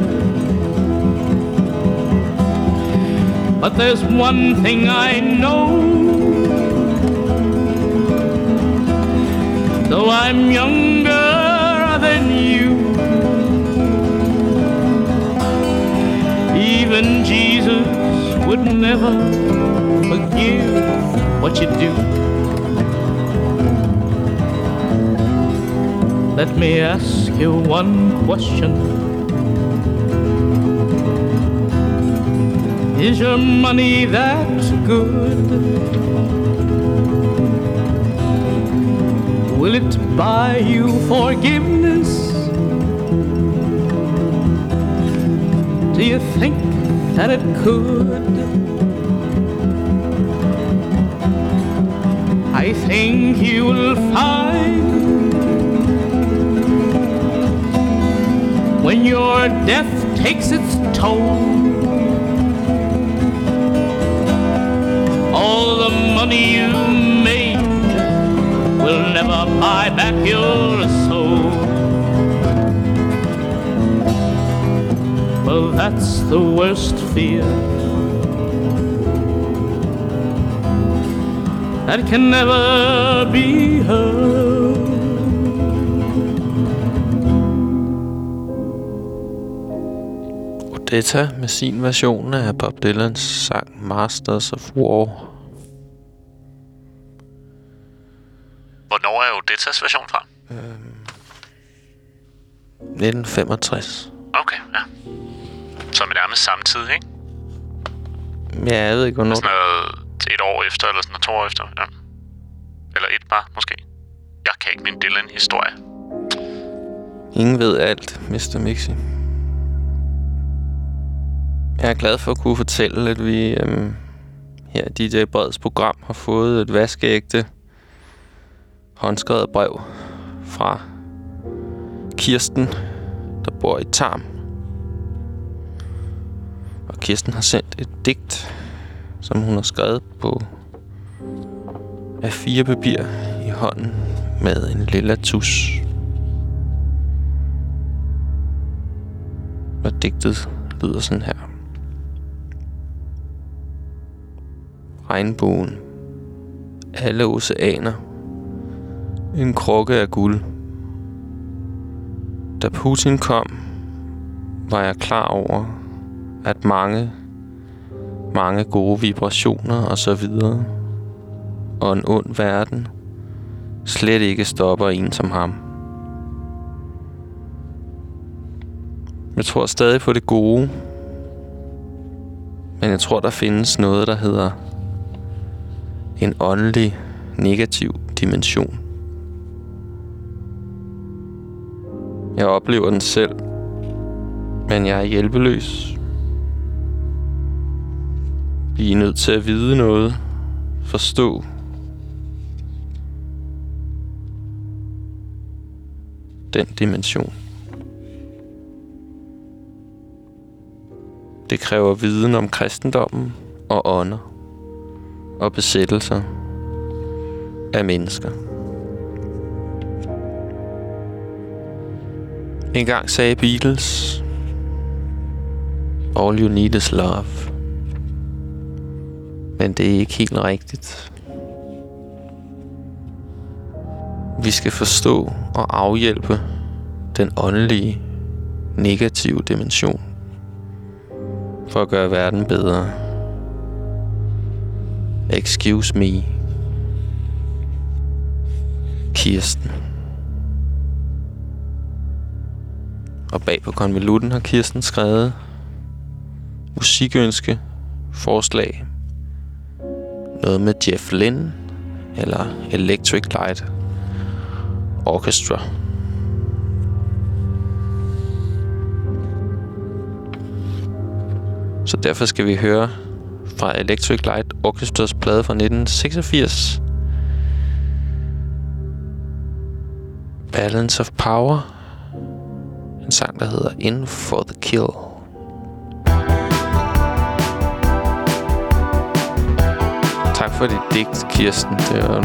But there's one thing I know. Though I'm younger than you, even Jesus would never forgive what you do. Let me ask you one question. Is your money that good? Will it buy you forgiveness? Do you think that it could? I think you will find when your death takes its toll, all the money you made will never buy back your soul. Well, that's the worst fear that can never be heard. Odetta med sin version af Bob Dylans sang Masters of War. Hvornår er Odettas version fra? 1965. Okay, ja. Så er nærmest samtidig, ikke? Ja, jeg ved ikke, hvornår. Sådan noget et år efter, eller sådan noget 2 år efter. Ja. Eller et bare, måske. Jeg kan ikke min Dylan-historie. Ingen ved alt, Mr. Mixi. Jeg er glad for at kunne fortælle, at vi her i DJ Breds program har fået et vaskeægte håndskrevet brev fra Kirsten, der bor i Tarm. Og Kirsten har sendt et digt, som hun har skrevet på A4-papir i hånden med en lille tus. Og digtet lyder sådan her. Regnbuen. Alle oceaner. En krukke af guld. Da Putin kom, var jeg klar over, at mange gode vibrationer og så videre, og en ond verden, slet ikke stopper en som ham. Jeg tror stadig på det gode, men jeg tror, der findes noget, der hedder en åndelig, negativ dimension. Jeg oplever den selv, men jeg er hjælpeløs. Vi er nødt til at vide noget, forstå. Den dimension. Det kræver viden om kristendommen og ånder og besættelser af mennesker. En gang sagde Beatles, all you need is love. Men det er ikke helt rigtigt. Vi skal forstå og afhjælpe den åndelige, negative dimension for at gøre verden bedre. Excuse me, Kirsten. Og bag på konvolutten har Kirsten skrevet musikønske, forslag, noget med Jeff Lynne eller Electric Light Orchestra. Så derfor skal vi høre fra Electric Light Orchestras plade fra 1986. Balance of Power. En sang, der hedder In for the Kill. Tak for dit digt, Kirsten. Det var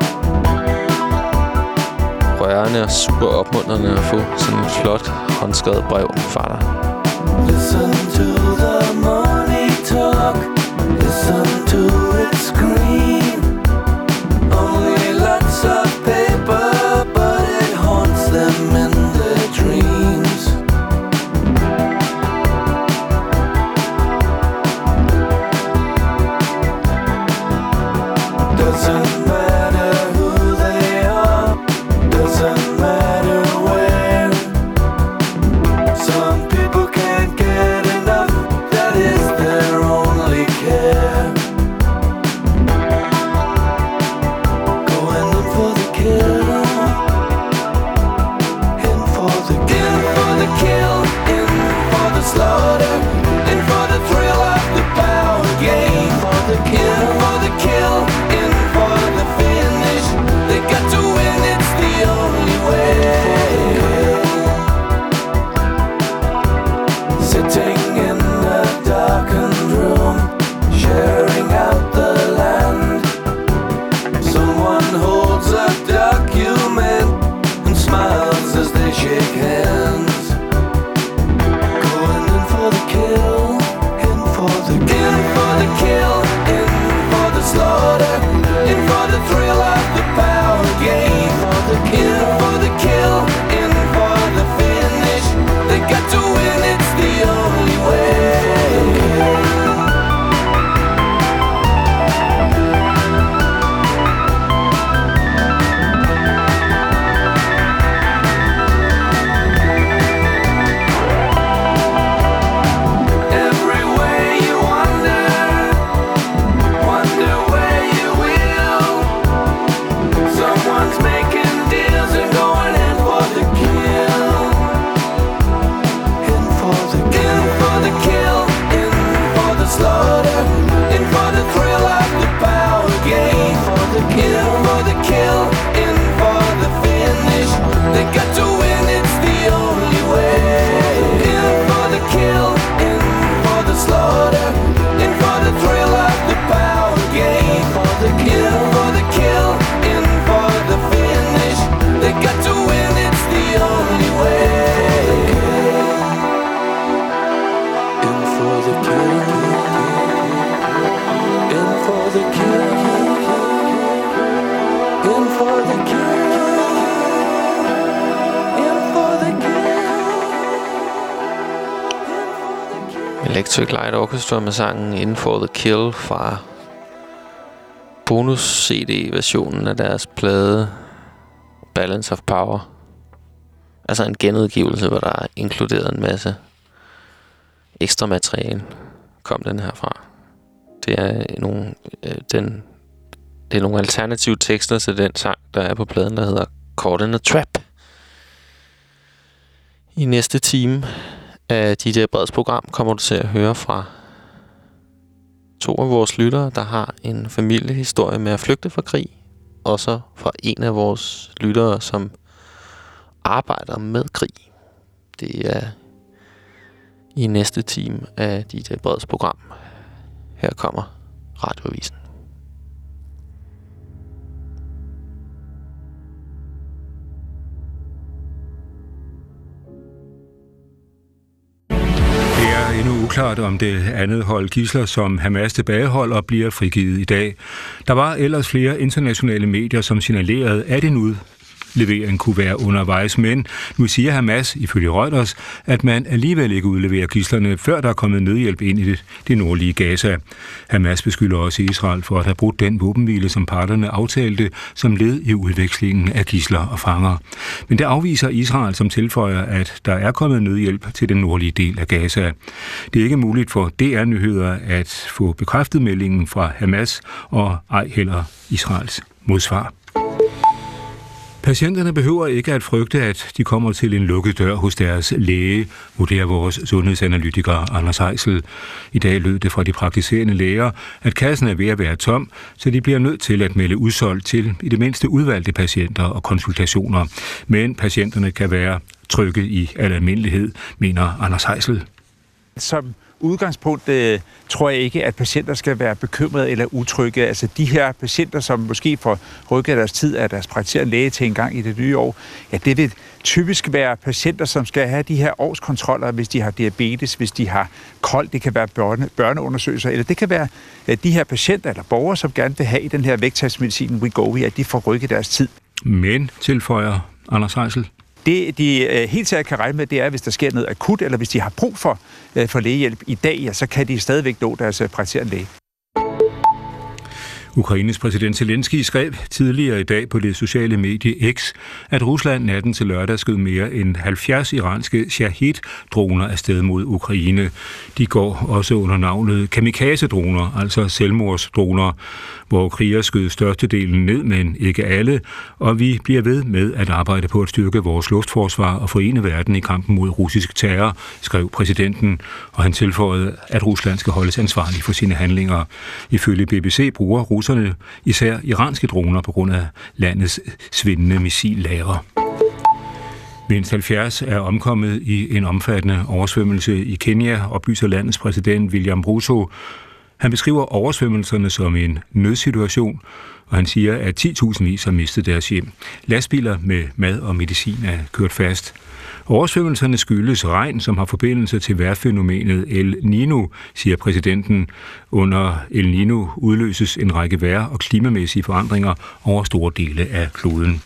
rørende og super opmuntrende at få sådan et flot håndskrevet brev fra dig. Listen to the money talk. Listen to it scream. Only lots of paper, but it haunts them in their dreams. Doesn't matter who they are, doesn't matter where. Some people can't get enough, that is their only care. Going in for the kill, in for the kill, for the kill, in for the slaughter, in for the thrill of the power game, for the kill, for the kill, in for the finish. They got to win, it's the only way. Sitting in a darkened room, sharing out the land. Someone holds a document and smiles as they shake hands. Going in for the kill, in for the kill, for the kill, in for the slaughter, in for the thrill of the power game. For the kill, in for the finish. They got to win, it's the only way. Every way you wonder, wonder where you will. Someone's making deals and going in for the kill. In for the kill, for the kill, in for the slaughter, in for the thrill of the power game. For the kill, in for the finish. They got to win, it's the only way. In for the kill, in for the slaughter, in for the thrill of the power game. For the kill, in for the finish. They got to win, it's the only way. In for the kill, in for the kill, in for the kill, in for the kill. Electric Light Orchestra med sangen In for the Kill fra bonus-CD-versionen af deres plade Balance of Power. Altså en genudgivelse, hvor der er inkluderet en masse ekstra materiale. Kom den herfra. Det er nogle alternative tekster til den sang, der er på pladen, der hedder Caught in a Trap. I næste time af DJ Breds program kommer du til at høre fra 2 af vores lyttere, der har en familiehistorie med at flygte fra krig. Og så fra en af vores lyttere, som arbejder med krig. Det er i næste time af DJ Breds program. Her kommer Radioavisen. Endnu uklart om det andet hold gidsler, som Hamas tilbageholder, bliver frigivet i dag. Der var ellers flere internationale medier, som signalerede, at en udlevering kunne være undervejs, men nu siger Hamas, ifølge Reuters, at man alligevel ikke udleverer gidslerne, før der er kommet nødhjælp ind i det nordlige Gaza. Hamas beskylder også Israel for at have brudt den våbenhvile, som parterne aftalte som led i udvekslingen af gidsler og fanger. Men det afviser Israel, som tilføjer, at der er kommet nødhjælp til den nordlige del af Gaza. Det er ikke muligt for DR-nyheder at få bekræftet meldingen fra Hamas og ej heller Israels modsvar. Patienterne behøver ikke at frygte, at de kommer til en lukket dør hos deres læge, vurderer vores sundhedsanalytiker Anders Heisel. I dag lød det fra de praktiserende læger, at kassen er ved at være tom, så de bliver nødt til at melde udsolgt til i det mindste udvalgte patienter og konsultationer. Men patienterne kan være trygge i al almindelighed, mener Anders Heisel. Som udgangspunkt tror jeg ikke, at patienter skal være bekymrede eller utrygge. Altså de her patienter, som måske får rykket deres tid af deres praktiserende læge til en gang i det nye år, ja, det vil typisk være patienter, som skal have de her årskontroller, hvis de har diabetes, hvis de har kold, det kan være børneundersøgelser, eller det kan være de her patienter eller borgere, som gerne vil have i den her vægttabsmedicin Wegovy, at de får rykket deres tid. Men, tilføjer Anders Heisel, det, de helt sikkert kan regne med, det er, hvis der sker noget akut, eller hvis de har brug for lægehjælp i dag, ja, så kan de stadigvæk nå deres praktiserende læge. Ukraines præsident Zelensky skrev tidligere i dag på det sociale medie X, at Rusland natten til lørdag skød mere end 70 iranske Shahid-droner afsted mod Ukraine. De går også under navnet kamikaze-droner, altså selvmordsdroner, hvor krigere skød størstedelen ned, men ikke alle, og vi bliver ved med at arbejde på at styrke vores luftforsvar og forene verden i kampen mod russisk terror, skrev præsidenten, og han tilføjede, at Rusland skal holdes ansvarlig for sine handlinger. Ifølge BBC bruger russerne især iranske droner på grund af landets svindende missillagre. Mindst 70 er omkommet i en omfattende oversvømmelse i Kenya, oplyser landets præsident William Ruto. Han beskriver oversvømmelserne som en nødsituation, og han siger, at 10.000 har mistet deres hjem. Lastbiler med mad og medicin er kørt fast. Oversvømmelserne skyldes regn, som har forbindelse til vejrfænomenet El Niño, siger præsidenten. Under El Niño udløses en række vejr- og klimamæssige forandringer over store dele af kloden.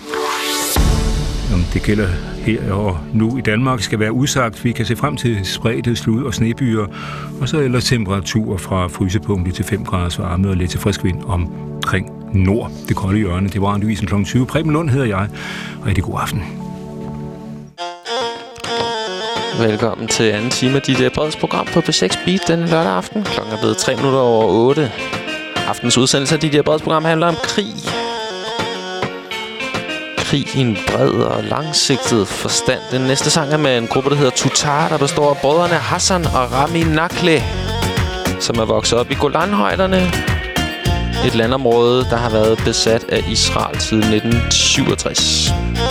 Det gælder her og nu i Danmark skal være udsagt. Vi kan se frem til spredte slud- og snebyer, og så ellers temperaturer fra frysepunktet til 5 graders varme og lidt til frisk vind omkring nord. Det kolde hjørne, det var Andevisen kl. 20. Preben Lund hedder jeg. Rigtig god aften. Velkommen til anden time af dit program på P6 Beat denne lørdag aften. Klokken er blevet 3 minutter over 8. Aftens udsendelse af dit program handler om krig. Krig i en bred og langsigtet forstand. Den næste sang er med en gruppe, der hedder Tutar, der består af brødrene Hassan og Rami Nakle, som er vokset op i Golanhøjderne. Et landområde, der har været besat af Israel siden 1967.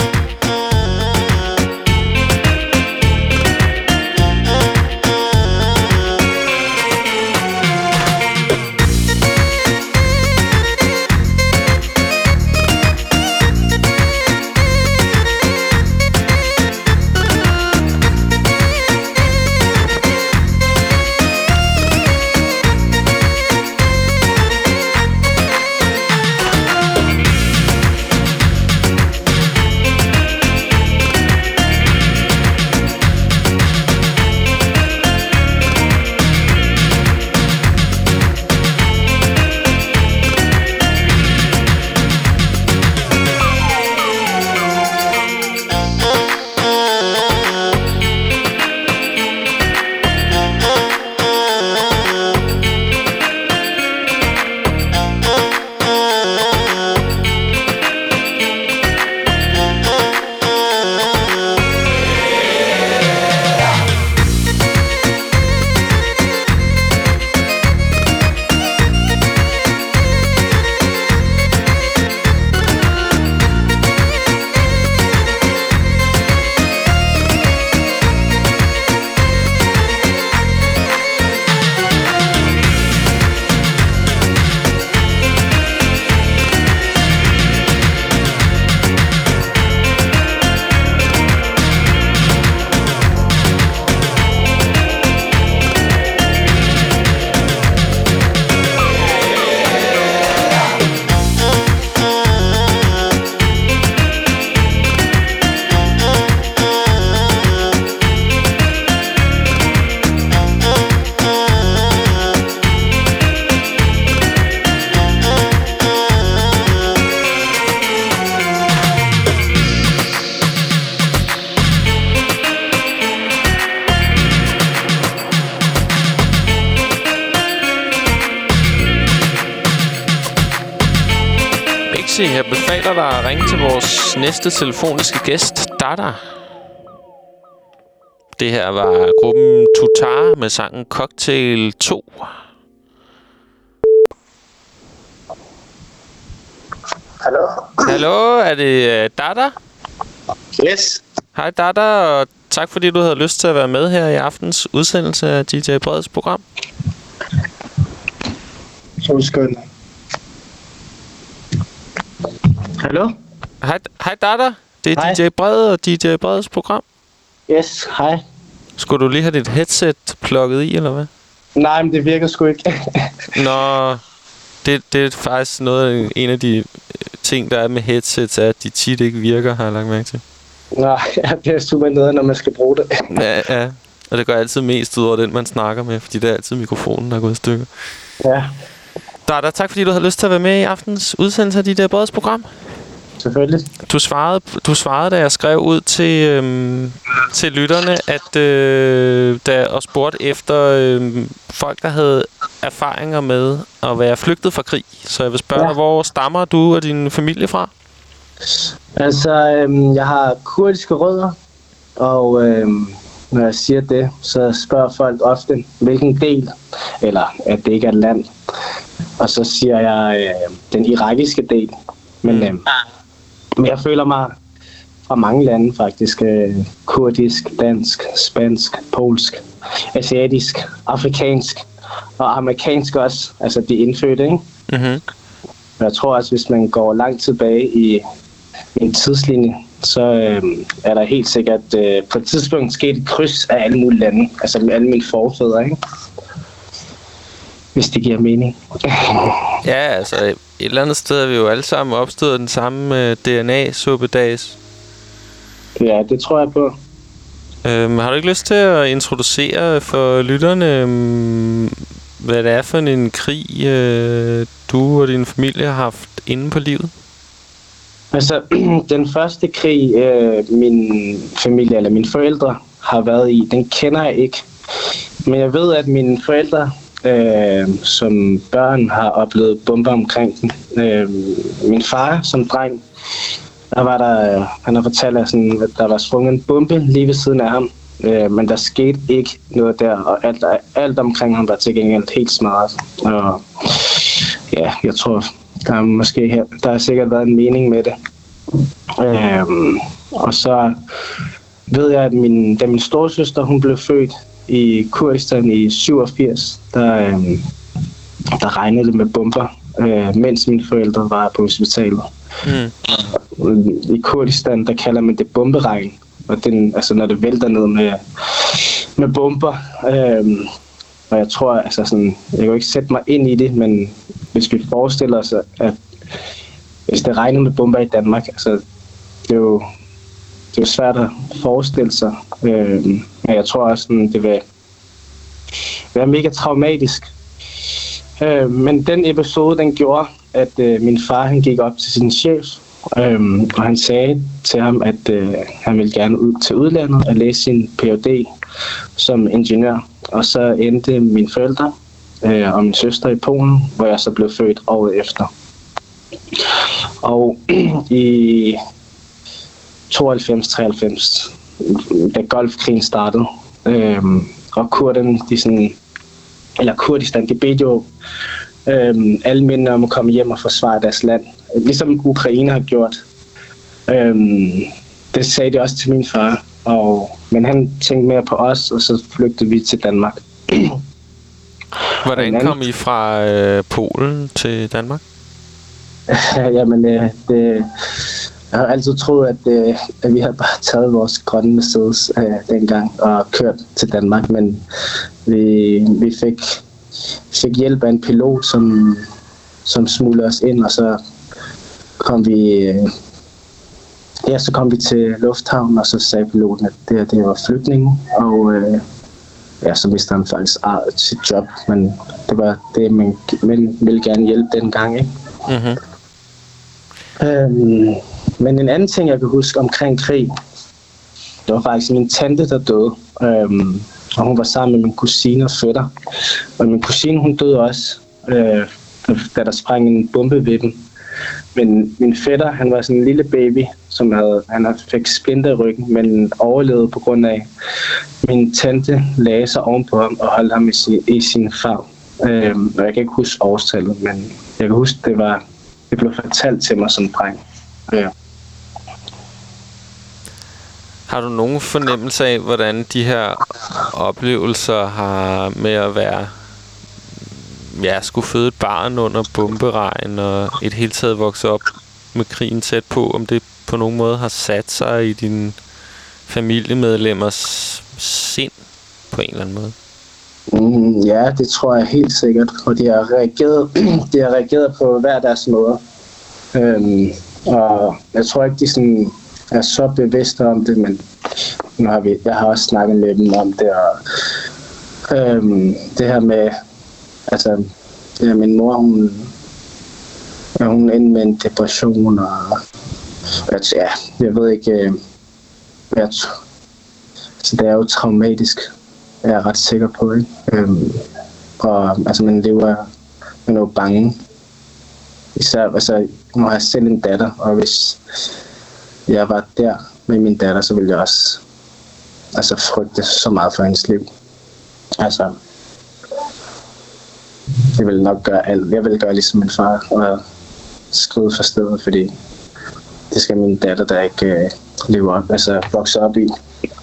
Jeg befaler dig at ringe til vores næste telefoniske gæst, Dada. Det her var gruppen Tutar med sangen Cocktail 2. Hallo? Hallo, er det Dada? Yes. Hej Dada, og tak fordi du havde lyst til at være med her i aftens udsendelse af DJ Breds program. Så skønt. Hallo? Hej Dada, det er DJ Bred og DJ Breds program. Yes, hej. Skulle du lige have dit headset plugget i, eller hvad? Nej, men det virker sgu ikke. Nå, det er faktisk en af de ting, der er med headsets, er, at de tit ikke virker, har jeg lagt mærke til. Nej, det er super noget, når man skal bruge det. Ja, og det går altid mest ud over den, man snakker med, fordi det er altid mikrofonen, der er gået i stykker. Ja. Dada, tak fordi du havde lyst til at være med i aftens udsendelse af DJ Breds program. Selvfølgelig. Du svarede, da jeg skrev ud til lytterne, og spurgte efter folk, der havde erfaringer med at være flygtet fra krig. Så jeg vil spørge dig, hvor stammer du og din familie fra? Altså, jeg har kurdiske rødder, og når jeg siger det, så spørger folk ofte, hvilken del, eller at det ikke er et land. Og så siger jeg den irakiske del. Men jeg føler mig fra mange lande faktisk. Kurdisk, dansk, spansk, polsk, asiatisk, afrikansk og amerikansk også. Altså de indfødte, ikke? Mm-hmm. Jeg tror også, hvis man går langt tilbage i en tidslinje, så er der helt sikkert på et tidspunkt sket et kryds af alle mulige lande. Altså med alle mine forfædre, ikke? Hvis det giver mening. Ja, altså et eller andet sted er vi jo alle sammen opstået den samme DNA-suppedags. Ja, det tror jeg på. Har du ikke lyst til at introducere for lytterne, hvad det er for en krig, du og din familie har haft inde på livet? Altså, den første krig, min familie eller mine forældre har været i, den kender jeg ikke. Men jeg ved, at mine forældre som børn har oplevet bomber omkring den. Min far som dreng, han har fortalt, at der var sprunget en bombe lige ved siden af ham. Men der skete ikke noget der, og alt omkring ham var til gengæld helt smadret. Og ja, jeg tror, der har sikkert været en mening med det. Og så ved jeg, at da min storesøster hun blev født i Kurdistan i 87, der regnede det med bomber, mens mine forældre var på hospitalet. I Kurdistan, der kalder man det bomberegn, og altså når det vælter ned med bomber. Og jeg tror, altså sådan, jeg kan jo ikke sætte mig ind i det, men hvis vi forestiller os, at hvis det regner med bomber i Danmark, altså det er jo svært at forestille sig. Men jeg tror også, at det vil være mega traumatisk. Men den episode, den gjorde, at min far han gik op til sin chef, og han sagde til ham, at han ville gerne ud til udlandet og læse sin Ph.D. som ingeniør. Og så endte mine forældre og min søster i Polen, hvor jeg så blev født året efter. Og i 92-93, da Golfkrigen startede, og Kurdistan, de bedte jo alle mænd om at komme hjem og forsvare deres land, ligesom Ukraine har gjort. Det sagde de også til min far, men han tænkte mere på os, og så flygtede vi til Danmark. Hvordan kom I fra Polen til Danmark? Jamen, jeg har altid troet, at vi havde bare taget vores grønne Mercedes dengang og kørt til Danmark, men vi fik hjælp af en pilot, som smuglede os ind, og så kom vi til lufthavnen, og så sagde piloten, at det var flygtninge, og så mistede han faktisk sit job, men det var det, man ville gerne hjælpe dengang, ikke? Mm-hmm. Men en anden ting, jeg kan huske omkring krig, det var faktisk min tante, der døde. Og hun var sammen med min kusine og fætter. Og min kusine, hun døde også, da der sprang en bombe ved dem. Men min fætter, han var sådan en lille baby, han fik splinter i ryggen, men overlevede på grund af, min tante lagde sig ovenpå ham og holdt ham i sin favn. Og jeg kan ikke huske årstallet, men jeg kan huske, det blev fortalt til mig som dreng. Ja. Har du nogen fornemmelse af, hvordan de her oplevelser har med at være... Ja, skulle føde et barn under bomberegn og et hele taget vokse op med krigen tæt på, om det på nogen måde har sat sig i dine familiemedlemmers sind på en eller anden måde? Ja, det tror jeg helt sikkert, og de har reageret på hver deres måde. Og jeg tror ikke, de sådan er så bevidste om det, men jeg har også snakket med dem om det, og det her med, altså, det her, min mor, hun endte med en depression, og ja, jeg ved ikke, så det er jo traumatisk, jeg er ret sikker på, ikke? Og altså, man er jo bange. Især, altså, nu har jeg selv en datter, og hvis jeg var der med min datter, så ville jeg også frygte så meget for hendes liv. Altså, jeg ville nok gøre alt. Jeg ville gøre ligesom min far og skride for stedet, fordi det skal min datter der ikke vokse op i.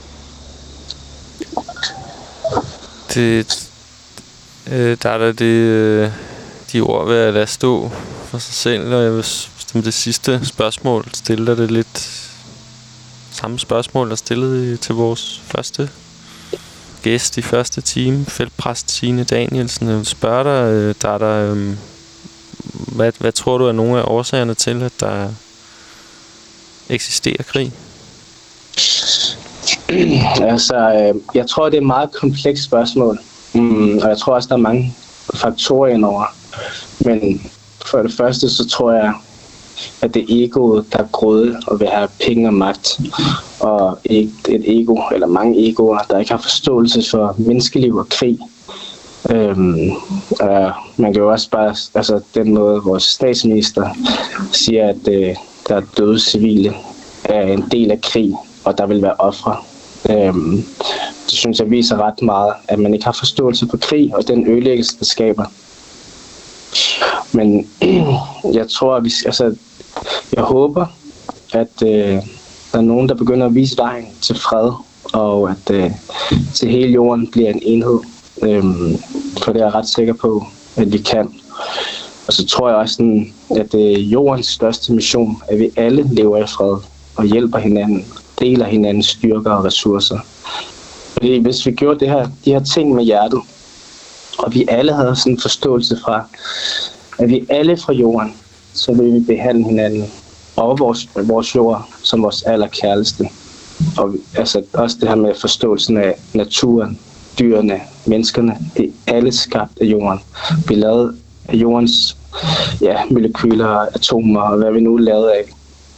De ord vil jeg lade stå for sig selv, og jeg vil som det sidste spørgsmål stille dig det lidt samme spørgsmål, der stillede til vores første gæst i første time, feltpræst Signe Danielsen. Jeg vil spørge dig, hvad tror du er nogle af årsagerne til, at der eksisterer krig? Jeg tror, det er et meget komplekst spørgsmål, og jeg tror også, der er mange faktorer indover. Men for det første, så tror jeg, at det er egoet, der er grådig og vil have penge og magt, og et ego, eller mange egoer, der ikke har forståelse for menneskeliv og krig. Man kan jo også bare, altså den måde, vores statsminister siger, at der er døde civile, er en del af krig, og der vil være ofre. Det synes jeg viser ret meget, at man ikke har forståelse for krig og den ødelæggelse, der skaber. Men jeg tror, at jeg håber, at der er nogen, der begynder at vise vejen til fred, og at til hele jorden bliver en enhed. For det er jeg ret sikker på, at vi kan. Og så tror jeg også, at det er jordens største mission, at vi alle lever i fred og hjælper hinanden, deler hinandens styrker og ressourcer. Fordi hvis vi gjorde de her ting med hjertet, og vi alle havde sådan en forståelse fra, at vi alle fra jorden, så vil vi behandle hinanden og vores jord som vores allerkærligste. Og altså også det her med forståelsen af naturen, dyrene, menneskerne, det er alle skabt af jorden. Vi er lavet af jordens molekyler, atomer og hvad vi nu er lavet af.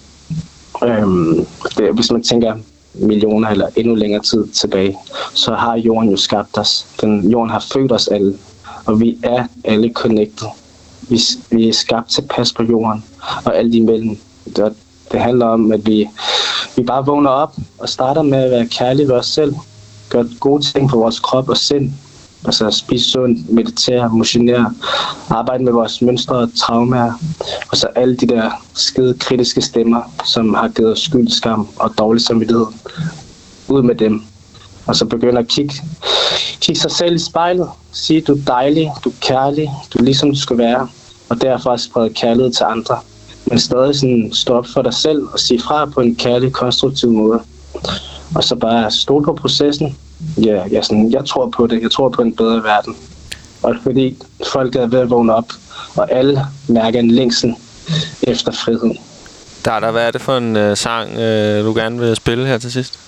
Hvis man tænker millioner eller endnu længere tid tilbage, så har jorden jo skabt os. Jorden har født os alle, og vi er alle connected. Vi er skabt til pas på jorden, og alt imellem. Det handler om, at vi bare vågner op og starter med at være kærlige ved os selv. Gør gode ting for vores krop og sind. Altså spise sundt, meditere, motionere, arbejde med vores mønstre og traumer. Og så alle de der skide kritiske stemmer, som har givet os skyld, skam og dårlig samvittighed. Ud med dem. Og så begynde at kigge sig selv i spejlet. Sige, du er dejlig, du er kærlig, du er ligesom du skal være. Og derfor sprede kærlighed til andre. Men stadig sådan stå op for dig selv og sige fra på en kærlig, konstruktiv måde. Og så bare stole på processen. Jeg tror på det. Jeg tror på en bedre verden. Og fordi folk er ved at vågne op, og alle mærker en længsel efter frihed. Hvad er det for en sang, du gerne vil spille her til sidst?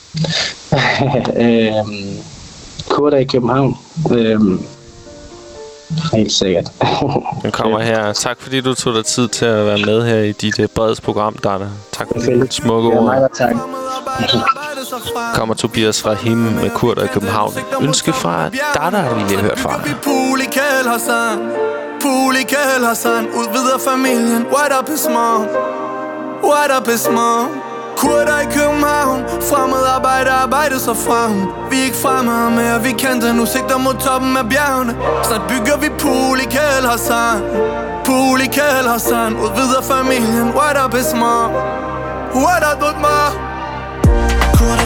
Kurt i København. Helt sikkert. Den kommer her. Tak fordi du tog dig tid til at være med her i dit breds program, Dada. Tak for dine smukke ord. Ja, tak. Kommer Tobias Rahim med Kurt i København. Ønske fra Dada har vi lige hørt fra. Pulikal Hassan, udvider familien. What up is mom? What up is mom? Kurder i København, fremmed arbejde så frem. Vi er ikke fremme mere, vi kendte nu sigter mod toppen af bjergene. Snart bygger vi Pulikal Hassan. Pulikal Hassan, udvider familien. What up is mom? What up is mom?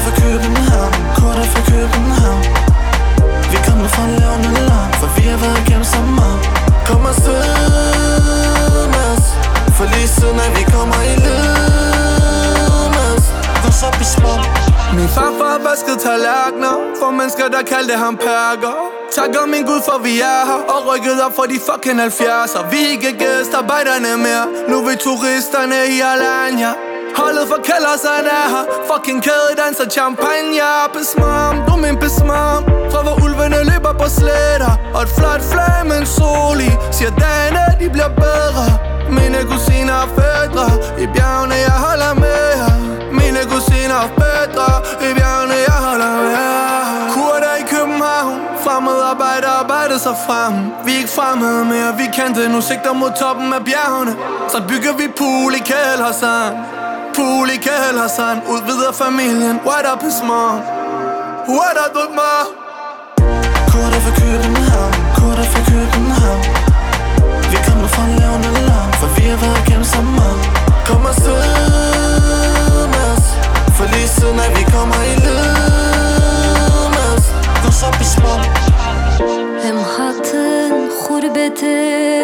vasket tallerkener for mennesker, der kaldte ham perker. Takker min Gud for vi er her og rykket op for de fucking 70'er. Vi er ikke gæstarbejderne mere, nu er vi turisterne i Alanya. Holdet for kælderserne er her, fucking kædedanser champagne. Besmam, du min besmam, fra hvor ulvene løber på slætter. Og et flot flag med en sol i, siger dagene de bliver bedre. Mine kusiner og fædre, i bjergene jeg holder med her. Mine kusiner og fædre, i bjergene jeg holder med her. Kurder i København, fremmede arbejder sig frem. Vi er ikke fremmede mere, vi kendte nu sigter mod toppen af bjergene. Så bygger vi pool i Kældersand. Pool i Kældersand, udvider familien. What up is mom? What up with mom? Kurder fra København, kurder fra København. Vi kommer fra lavende land, for vi har været gennem sammen. Kom afsted med os, for lige siden at vi kommer i lyd med os. Gå så på små. Hem hatın gurbete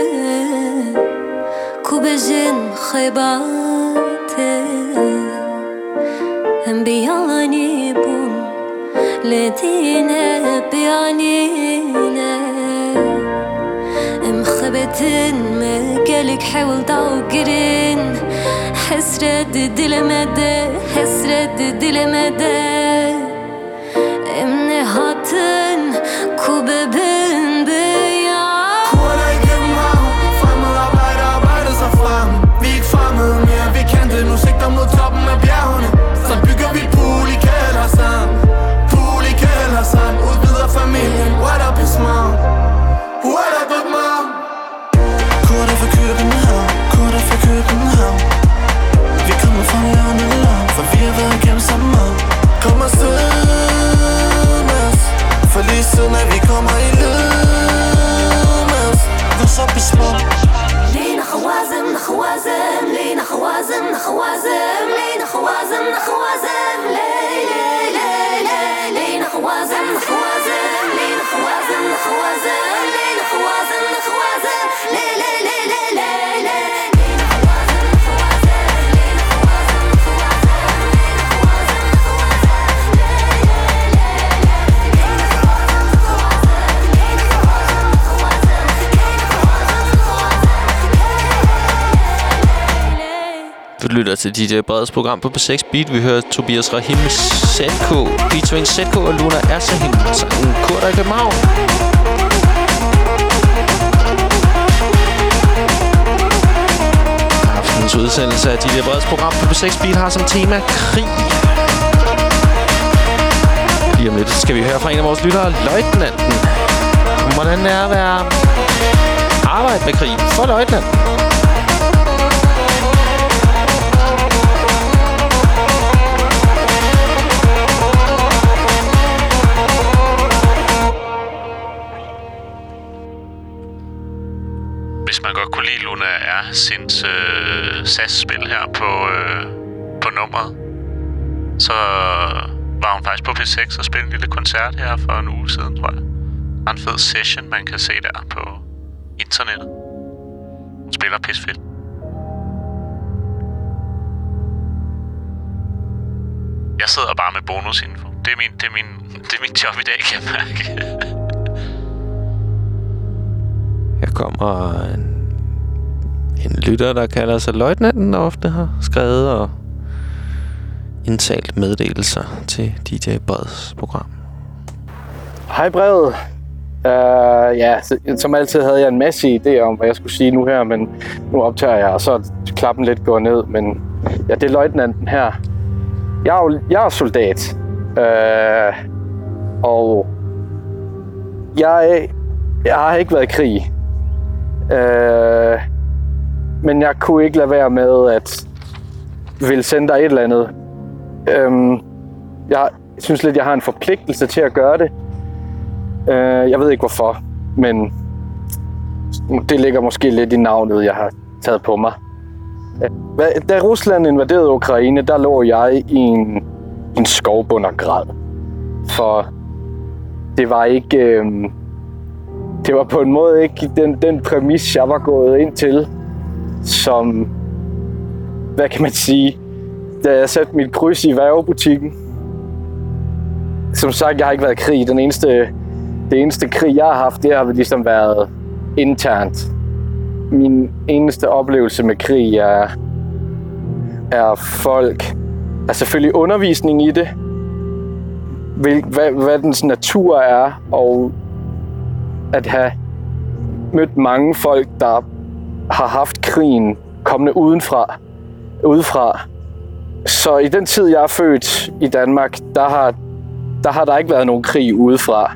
kubejin khibate hem biyani bun ledine biyanine hem khibetin me gelik حاول داوقرين حسرت dilemede emne hatın kubeben beya. Kurder i København, fremmede arbejder sig frem. Vi er ikke fremmede mere, vi kendte nu sigter mod toppen af bjergene. Så bygger vi pool i Kældersand. Pool i Kældersand, udvider familien. What up is mom? What up with mom? Kurder fra København, kurder fra København. Vi kommer fra lavende land, for vi har været gennem sammen. Kom afsted med os, for lige siden at vi kommer i lyd med os. Gå så på små. لينا خوازم خوازم لينا خوازم خوازم لينا خوازم خوازم لي لي لي لي لينا خوازم خوازم لينا خوازم خوازم لينا خوازم خوازم لي لي لي لي لي لي Du lytter til DJ Breds program på P6 Beat. Vi hører Tobias Rahim ZK featuring ZK og Luna Ersahim sangen Kurder i København. Aftens udsendelse af DJ Breds program på P6 Beat har som tema krig. Lige om lidt skal vi høre fra en af vores lyttere, løjtnanten, om hvordan det er at arbejde med krig for løjtnanten. Hvis man godt kunne lide Luna Ersahim's SAS-spil her på nummeret, så var hun faktisk på P6 og spille en lille koncert her for en uge siden, tror jeg. Der er en fed session, man kan se der på internettet. Hun spiller pisfedt. Jeg sidder bare med bonusinfo. Det er min job i dag, kan jeg mærke. Her kommer en lytter, der kalder sig løjtnanten, og ofte har skrevet og indtalt meddelelser til DJ Breds program. Hej Brevet. Som altid havde jeg en masse idéer om, hvad jeg skulle sige nu her, men nu optager jeg, og så er klappen lidt gået ned. Men ja, det er løjtnanten her. Jeg er soldat, og jeg har ikke været i krig. Men jeg kunne ikke lade være med at ville sende dig et eller andet. Jeg synes lidt, jeg har en forpligtelse til at gøre det. Jeg ved ikke hvorfor, men det ligger måske lidt i navnet, jeg har taget på mig. Da Rusland invaderede Ukraine, der lå jeg i en skovbund og græd. For det var ikke... Det var på en måde ikke den præmis, jeg var gået ind til, som, hvad kan man sige, da jeg satte mit kryds i værvebutikken, som sagt, jeg har ikke været i krig. Det eneste krig, jeg har haft, det har ligesom været internt. Min eneste oplevelse med krig er folk, er selvfølgelig undervisning i det, hvad dens natur er, og at have mødt mange folk, der har haft krigen kommende udefra. Så i den tid, jeg er født i Danmark, der har der ikke været nogen krig udefra.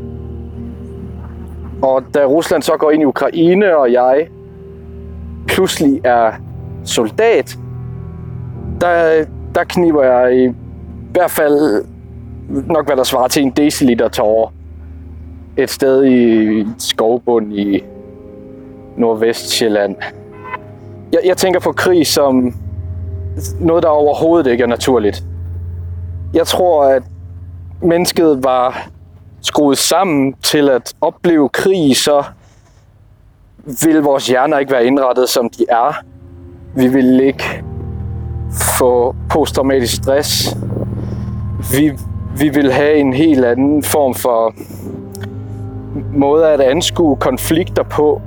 Og da Rusland så går ind i Ukraine, og jeg pludselig er soldat, der kniber jeg i hvert fald nok, hvad der svarer til 1 deciliter tårer. Et sted i skovbund i Nordvestsjælland. Jeg tænker på krig som noget, der overhovedet ikke er naturligt. Jeg tror, at mennesket var skruet sammen til at opleve krig, så vil vores hjerner ikke være indrettet, som de er. Vi vil ikke få posttraumatisk stress. Vi vil have en helt anden form for måde at anskue konflikter på.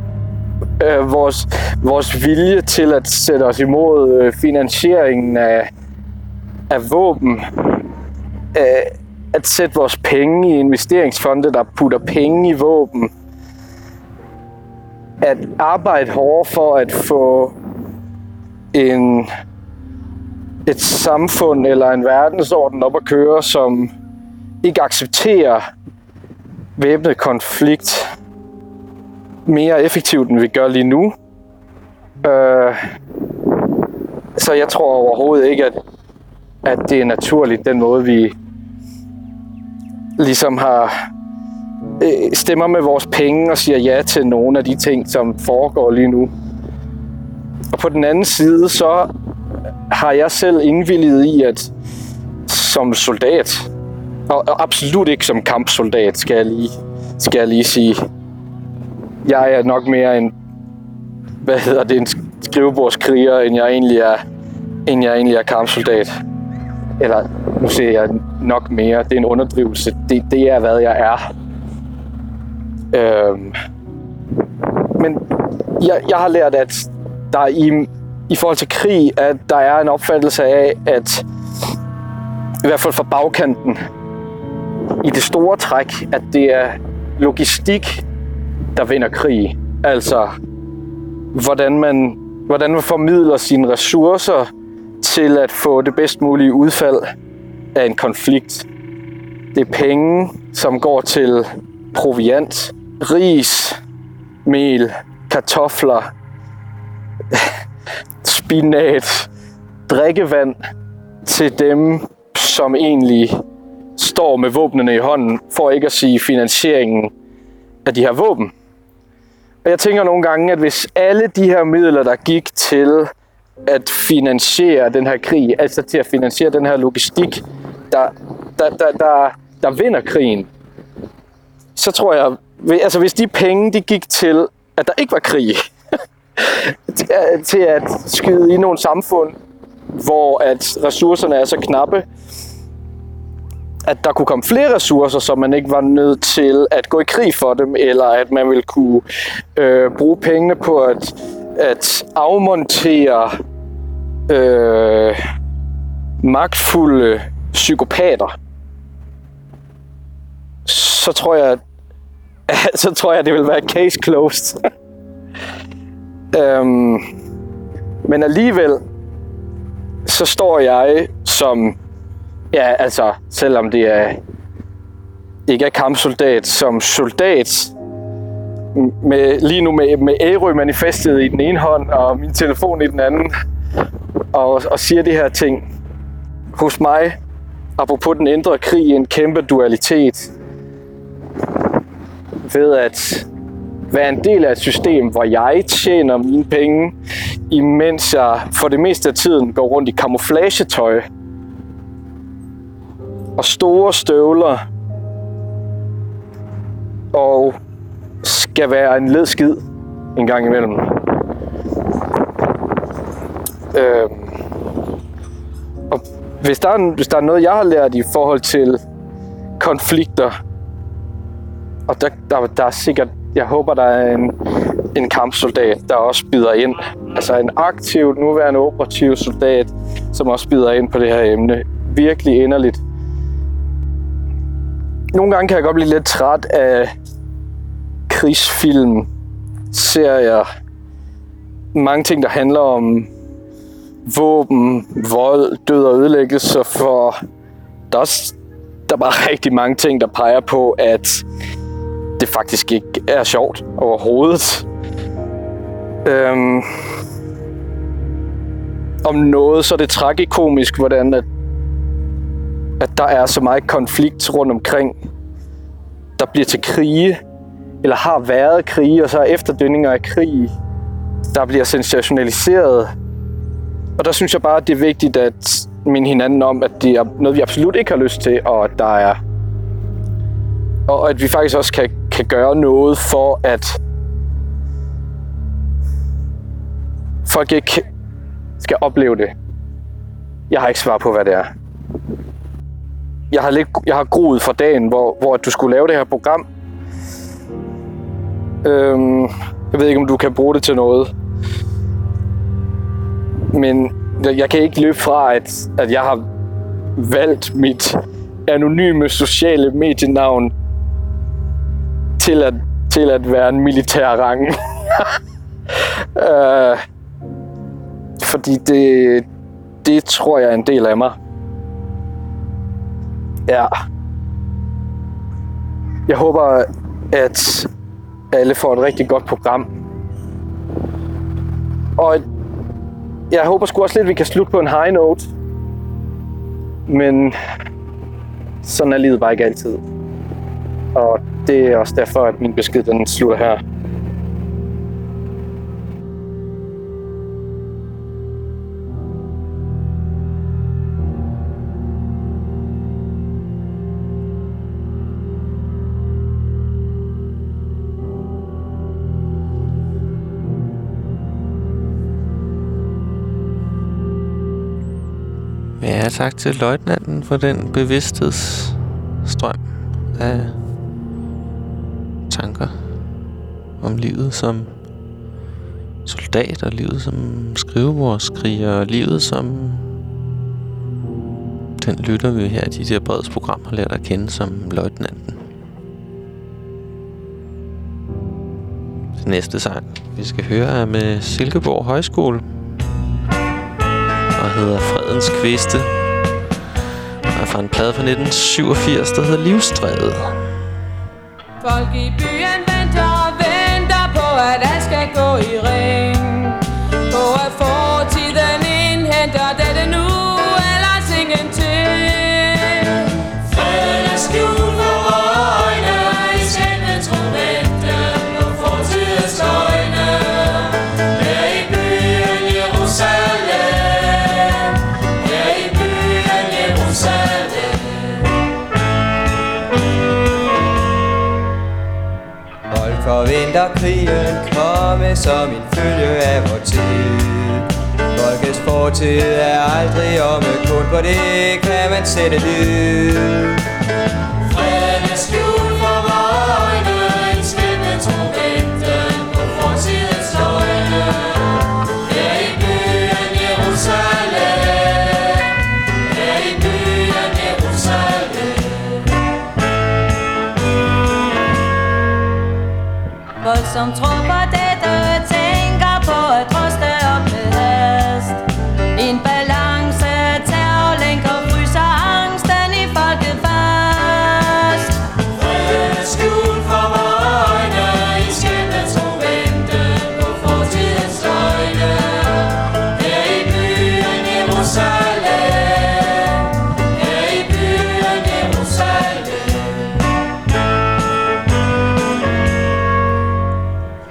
Vores vilje til at sætte os imod finansieringen af våben. At sætte vores penge i investeringsfonde, der putter penge i våben. At arbejde hårdere for at få et samfund eller en verdensorden op at køre, som ikke accepterer væbnet konflikt mere effektivt, end vi gør lige nu. Så jeg tror overhovedet ikke, at det er naturligt, den måde, vi ligesom har stemmer med vores penge og siger ja til nogle af de ting, som foregår lige nu. Og på den anden side, så har jeg selv indvilliget i, at som soldat, og absolut ikke som kampsoldat, skal jeg lige sige. Jeg er nok mere en skrivebordskriger, end jeg egentlig er kampsoldat. Eller nu siger jeg nok mere. Det er en underdrivelse. Det er, hvad jeg er. Men jeg har lært, at der i forhold til krig, at der er en opfattelse af, at i hvert fald fra bagkanten, i det store træk, at det er logistik, der vinder krig. Altså, hvordan man formidler sine ressourcer til at få det bedst mulige udfald af en konflikt. Det er penge, som går til proviant, ris, mel, kartofler, spinat, drikkevand til dem, som egentlig står med våbnene i hånden, for ikke at sige finansieringen af de her våben. Og jeg tænker nogle gange, at hvis alle de her midler, der gik til at finansiere den her krig, altså til at finansiere den her logistik, der vinder krigen, så tror jeg, altså hvis de penge, de gik til, at der ikke var krig, til at skyde i nogle samfund, hvor at ressourcerne er så knappe, at der kunne komme flere ressourcer, så man ikke var nødt til at gå i krig for dem, eller at man ville kunne bruge pengene på at afmontere magtfulde psykopater, så tror jeg, det vil være case closed. Men alligevel, så står jeg som, ja, altså, selvom det ikke er kampsoldat, som soldat, lige nu med Ærø-manifestet i den ene hånd, og min telefon i den anden, og siger de her ting. Hos mig, apropos den indre krig, en kæmpe dualitet ved at være en del af et system, hvor jeg tjener mine penge, imens jeg for det meste af tiden går rundt i camouflagetøj og store støvler og skal være en led skid en gang imellem. Og hvis der er noget, jeg har lært i forhold til konflikter. Og der er sikkert, jeg håber, der er en kampsoldat, der også byder ind. Altså en aktiv, nuværende operativ soldat, som også byder ind på det her emne. Virkelig inderligt. Nogle gange kan jeg godt blive lidt træt af krigsfilm, serier. Mange ting, der handler om våben, vold, død og ødelæggelse, for der er bare rigtig mange ting, der peger på, at det faktisk ikke er sjovt overhovedet. Om noget, så er det tragikomisk, hvordan at der er så meget konflikt rundt omkring, der bliver til krige, eller har været krige, og så er efterdønninger af krig, der bliver sensationaliseret. Og der synes jeg bare, at det er vigtigt at minde hinanden om, at det er noget, vi absolut ikke har lyst til, og at der er, og at vi faktisk også kan gøre noget for, at folk ikke skal opleve det. Jeg har ikke svar på, hvad det er. Jeg har gruet for dagen, hvor du skulle lave det her program. Jeg ved ikke, om du kan bruge det til noget. Men jeg kan ikke løbe fra, at jeg har valgt mit anonyme sociale medienavn til at være en militær rang. Fordi det tror jeg er en del af mig. Ja. Jeg håber, at alle får et rigtig godt program. Og jeg håber sgu også lidt, at vi kan slutte på en high note. Men sådan er livet bare ikke altid. Og det er også derfor, at min besked den slutter her. Ja, tak til løjtnanten for den bevidsthedsstrøm af tanker om livet som soldat, og livet som skrivebordskriger, og livet som den lytter vi her i de der Breds program har lært at kende som løjtnanten. Den næste sang, vi skal høre, er med Silkeborg Højskole og hedder Fredens Kviste, og er fra en plade fra 1987, der hedder Livstræet. Folk i byen venter og venter på, at alt skal gå i ring, på at fortiden indhenter dette nu, ellers ingenting. Freden er skjult for øjne, i skæbnen vente på fortidens løgne. Her i byen Jerusalem, her i byen Jerusalem. Folk forventer krigen komme som en følge af vor tid. Folkets fortid er aldrig omme, kun på det kan man sætte lyd. Freden er skjult for øjne, i skæbnens venten på fortidens løgne. Her i byen Jerusalem, her i byen Jerusalem. Folk som tror på dette, tænker på at ruste op med hast. En balance, terrorlænker, fryser angsten i folket fast. Freden er skjult for øjne, i skæbnens venten på fortidens løgne. Her i byen Jerusalem, her i byen Jerusalem.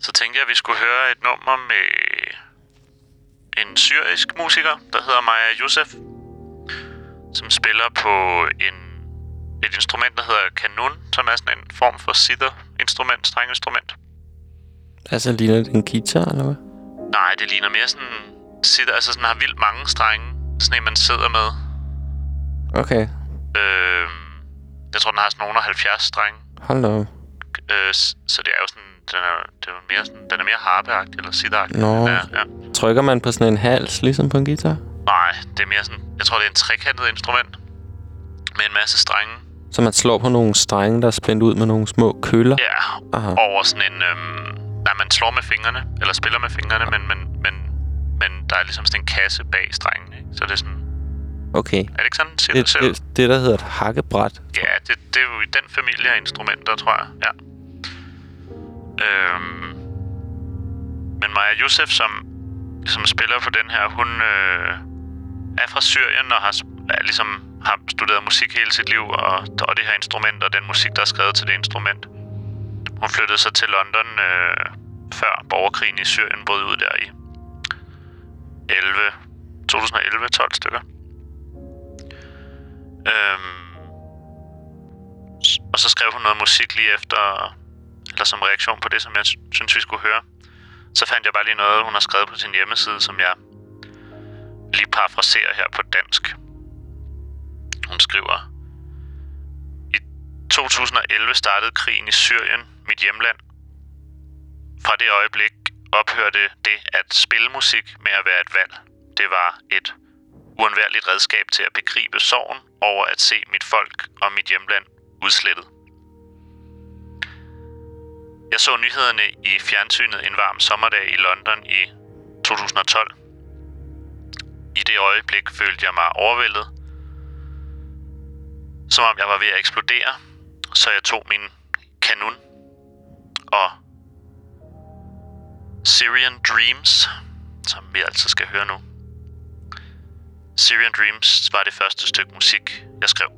så tænkte jeg, at vi skulle høre et nummer med en syrisk musiker, der hedder Maya Youssef, som spiller på et instrument, der hedder kanun, som er sådan en form for zither-instrument, strenginstrument. Altså, ligner det en guitar, eller hvad? Nej, det ligner mere sådan zither, altså sådan har vildt mange strenge, sådan en, man sidder med. Okay. Jeg tror, den har sådan nogle 70 strenge. Hold da op. Så det er jo sådan, den er mere harpeagtig eller zitheragtig. Nå. Ja. Trykker man på sådan en hals, ligesom på en guitar? Nej, det er mere sådan, jeg tror, det er en trekantet instrument med en masse strenge. Så man slår på nogle strenge, der er spændt ud med nogle små køller? Ja, aha. Over sådan en... nej, man slår med fingrene, eller spiller med fingrene, men der er ligesom sådan en kasse bag strengen, ikke? Så det er sådan... Okay. Er det ikke sådan, siger det selv? Det, der hedder et hakkebræt. Ja, det er jo i den familie af instrumenter, tror jeg. Ja. Men Maya Youssef, som spiller på den her, hun er fra Syrien og har studeret musik hele sit liv, og det her instrument og den musik, der er skrevet til det instrument. Hun flyttede så til London før borgerkrigen i Syrien brød ud der i 2011, 12 stykker. Og så skrev hun noget musik lige efter, eller som reaktion på det, som jeg synes, vi skulle høre. Så fandt jeg bare lige noget, hun har skrevet på sin hjemmeside, som jeg lige parafraserer her på dansk. Hun skriver: I 2011 startede krigen i Syrien, mit hjemland. Fra det øjeblik ophørte det at spille musik med at være et valg. Det var et uundværligt redskab til at begribe sorgen over at se mit folk og mit hjemland udslettet. Jeg så nyhederne i fjernsynet en varm sommerdag i London i 2012. I det øjeblik følte jeg mig overvældet, som om jeg var ved at eksplodere, så jeg tog min kanun og Syrian Dreams, som vi altså skal høre nu. Syrian Dreams var det første stykke musik, jeg skrev.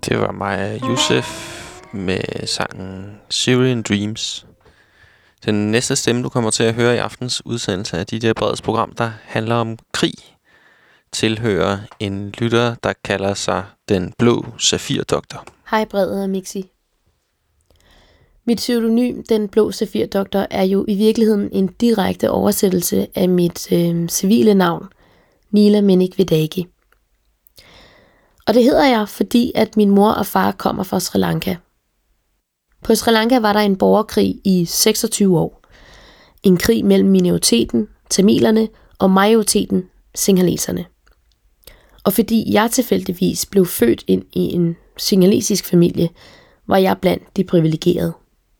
Det var Maja Youssef med sangen Syrian Dreams. Den næste stemme, du kommer til at høre i aftens udsendelse af DJ Breds program, der handler om krig, tilhører en lytter, der kalder sig Den Blå Safir-doktor. Hej Bred og Mixi. Mit pseudonym, Den Blå Safir-doktor, er jo i virkeligheden en direkte oversættelse af mit civile navn, Nila Menik Vedagi. Og det hedder jeg, fordi at min mor og far kommer fra Sri Lanka. På Sri Lanka var der en borgerkrig i 26 år. En krig mellem minoriteten, tamilerne, og majoriteten, sinhaleserne. Og fordi jeg tilfældigvis blev født ind i en sinhalesisk familie, var jeg blandt de privilegerede.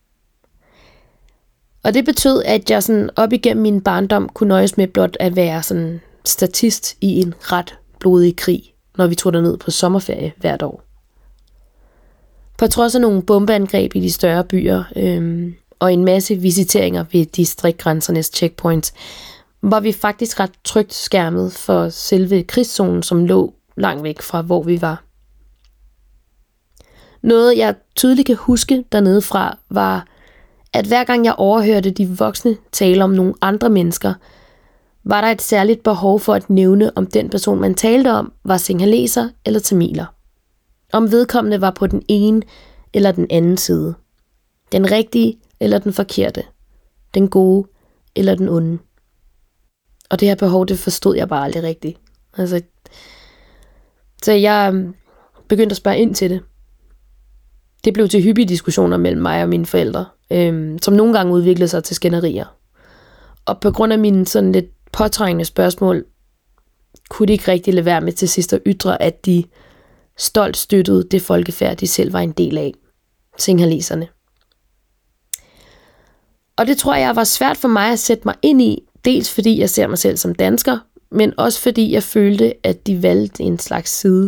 Og det betød, at jeg sådan op igennem min barndom kunne nøjes med blot at være sådan statist i en ret blodig krig, når vi tog derned på sommerferie hvert år. På trods af nogle bombeangreb i de større byer og en masse visiteringer ved distriktgrænsernes checkpoints, var vi faktisk ret trygt skærmet for selve krigszonen, som lå langt væk fra, hvor vi var. Noget, jeg tydeligt kan huske dernede fra, var, at hver gang jeg overhørte de voksne tale om nogle andre mennesker, var der et særligt behov for at nævne, om den person, man talte om, var singhaleser eller tamiler. Om vedkommende var på den ene eller den anden side. Den rigtige eller den forkerte. Den gode eller den onde. Og det her behov, det forstod jeg bare aldrig rigtigt. Så jeg begyndte at spørge ind til det. Det blev til hyppige diskussioner mellem mig og mine forældre, som nogle gange udviklede sig til skænderier. Og på grund af mine sådan lidt påtrængende spørgsmål, kunne de ikke rigtig lade være med til sidst at ytre, at de stolt støttede det folkefærd, de selv var en del af, singhaleserne. Og det tror jeg var svært for mig at sætte mig ind i, dels fordi jeg ser mig selv som dansker, men også fordi jeg følte, at de valgte en slags side.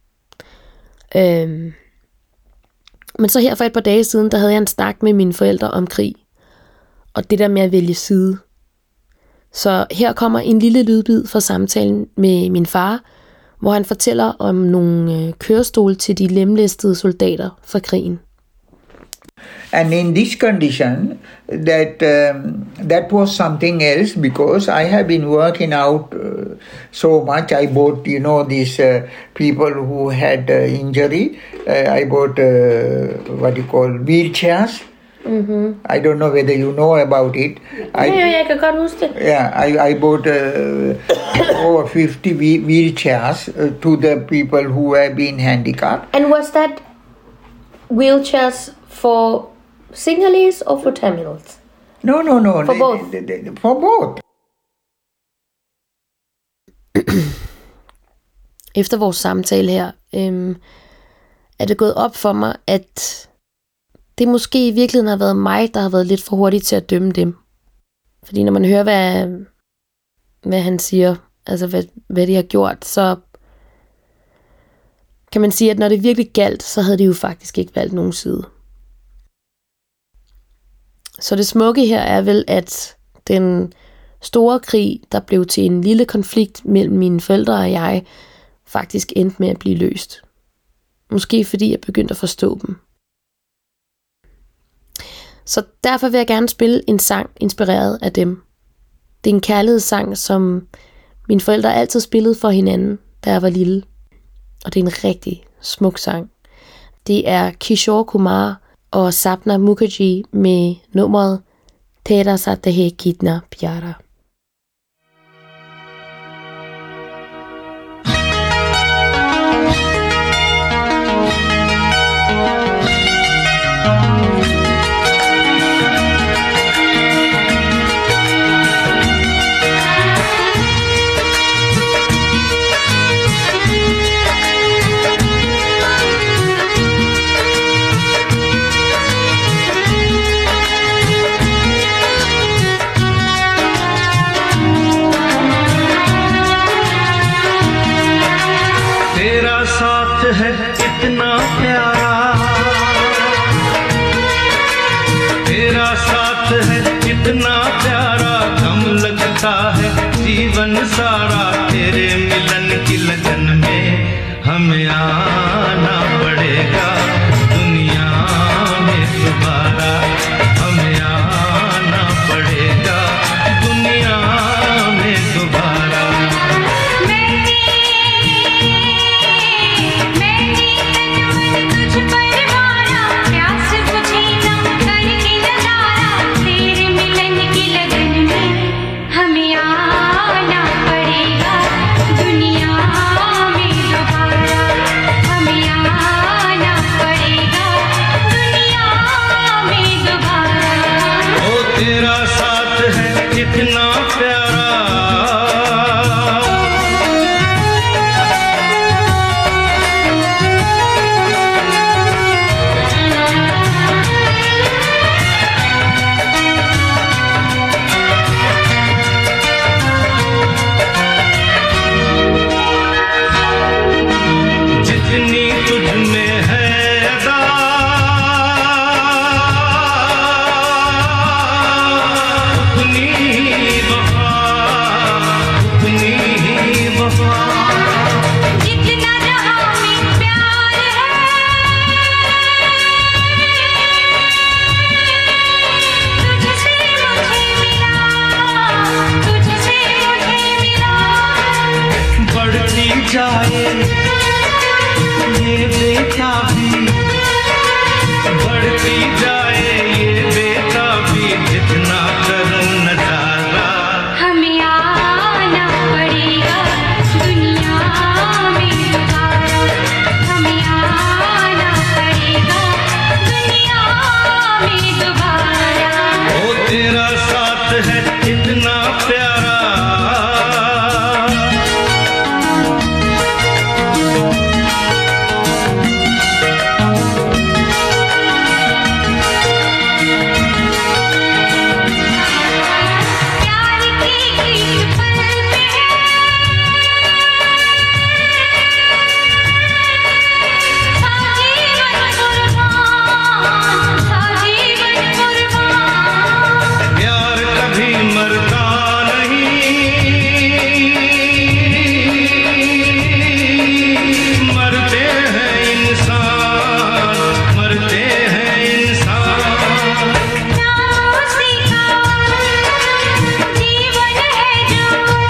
Men så her for et par dage siden, der havde jeg en snak med mine forældre om krig, og det der med at vælge side. Så her kommer en lille lydbid fra samtalen med min far, hvor han fortæller om nogle kørestole til de lemlæstede soldater fra krigen. And in this condition, that was something else, because I have been working out so much. I bought, these people who had injury. I bought what you call wheelchairs. Mm-hmm. I don't know whether you know about it. Jeg kan godt huske det. Yeah, I bought over 50 wheelchairs to the people who have been handicapped. And was that wheelchairs for Sinhalese or for Tamils? No. For both? For both. Efter vores samtale her, er det gået op for mig, at det måske i virkeligheden har været mig, der har været lidt for hurtig til at dømme dem. Fordi når man hører, hvad han siger, altså hvad de har gjort, så kan man sige, at når det virkelig galt, så havde de jo faktisk ikke valgt nogen side. Så det smukke her er vel, at den store krig, der blev til en lille konflikt mellem mine forældre og jeg, faktisk endte med at blive løst. Måske fordi jeg begyndte at forstå dem. Så derfor vil jeg gerne spille en sang inspireret af dem. Det er en kærlighedssang, som mine forældre altid spillede for hinanden, da jeg var lille. Og det er en rigtig smuk sang. Det er Kishore Kumar og Sapna Mukherjee med nummeret Tera Sat Hai Kitna Pyara. जीवन सारा तेरे मिलन की लगन में हमें आना पड़ेगा। तेरा साथ है कितना प्यारा जितनी तुझ में है अदा उतनी ही वफा उतनी ही वफा जितना जहां में प्यार है तुझसे मुझे मिला तुझसे मुझे मिला बढ़ती जाए ये बेताबी बढ़ती जाए ये बेताबी जितना करूं नजारा हमें आना पड़ेगा दुनिया में दोबारा हमें आना पड़ेगा दुनिया में दोबारा ओ तेरा साथ है इतना प्यारा प्यार की एक पल पे साजीवन कुर्बान साजीवन कुर्बान प्यार कभी मरता नहीं मरते हैं इंसान मरते हैं इंसान नाम उसी का जीवन है जो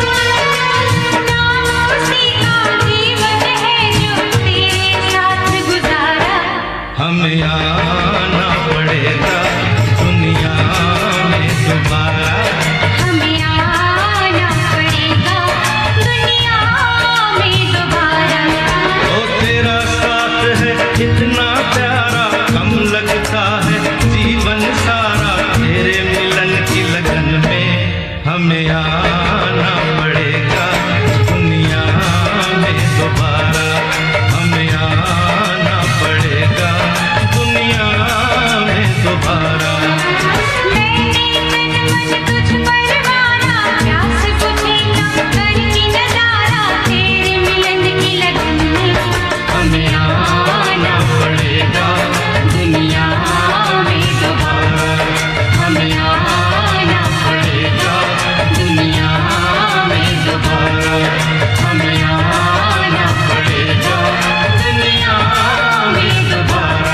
नाम उसी का जीवन है जो तेरे साथ गुजारा हमें आना पड़ेगा दुनिया में दोबारा हमें आना पड़ेगा दुनिया में दोबारा ओ तेरा साथ है इतना प्यारा कम लगता है जीवन सारा तेरे मिलन की लगन में हमें आना पड़ेगा दुनिया में दोबारा हमें आना पड़ेगा दुनिया में दोबारा मैंने तन मन तुझ पर मारा प्यास बुझी ना करके नजारा तेरे मिलन की लगन में हमें आना पड़ेगा दुनिया में दोबारा हमें आना पड़ेगा दुनिया में दोबारा हमें आना पड़ेगा दुनिया में दोबारा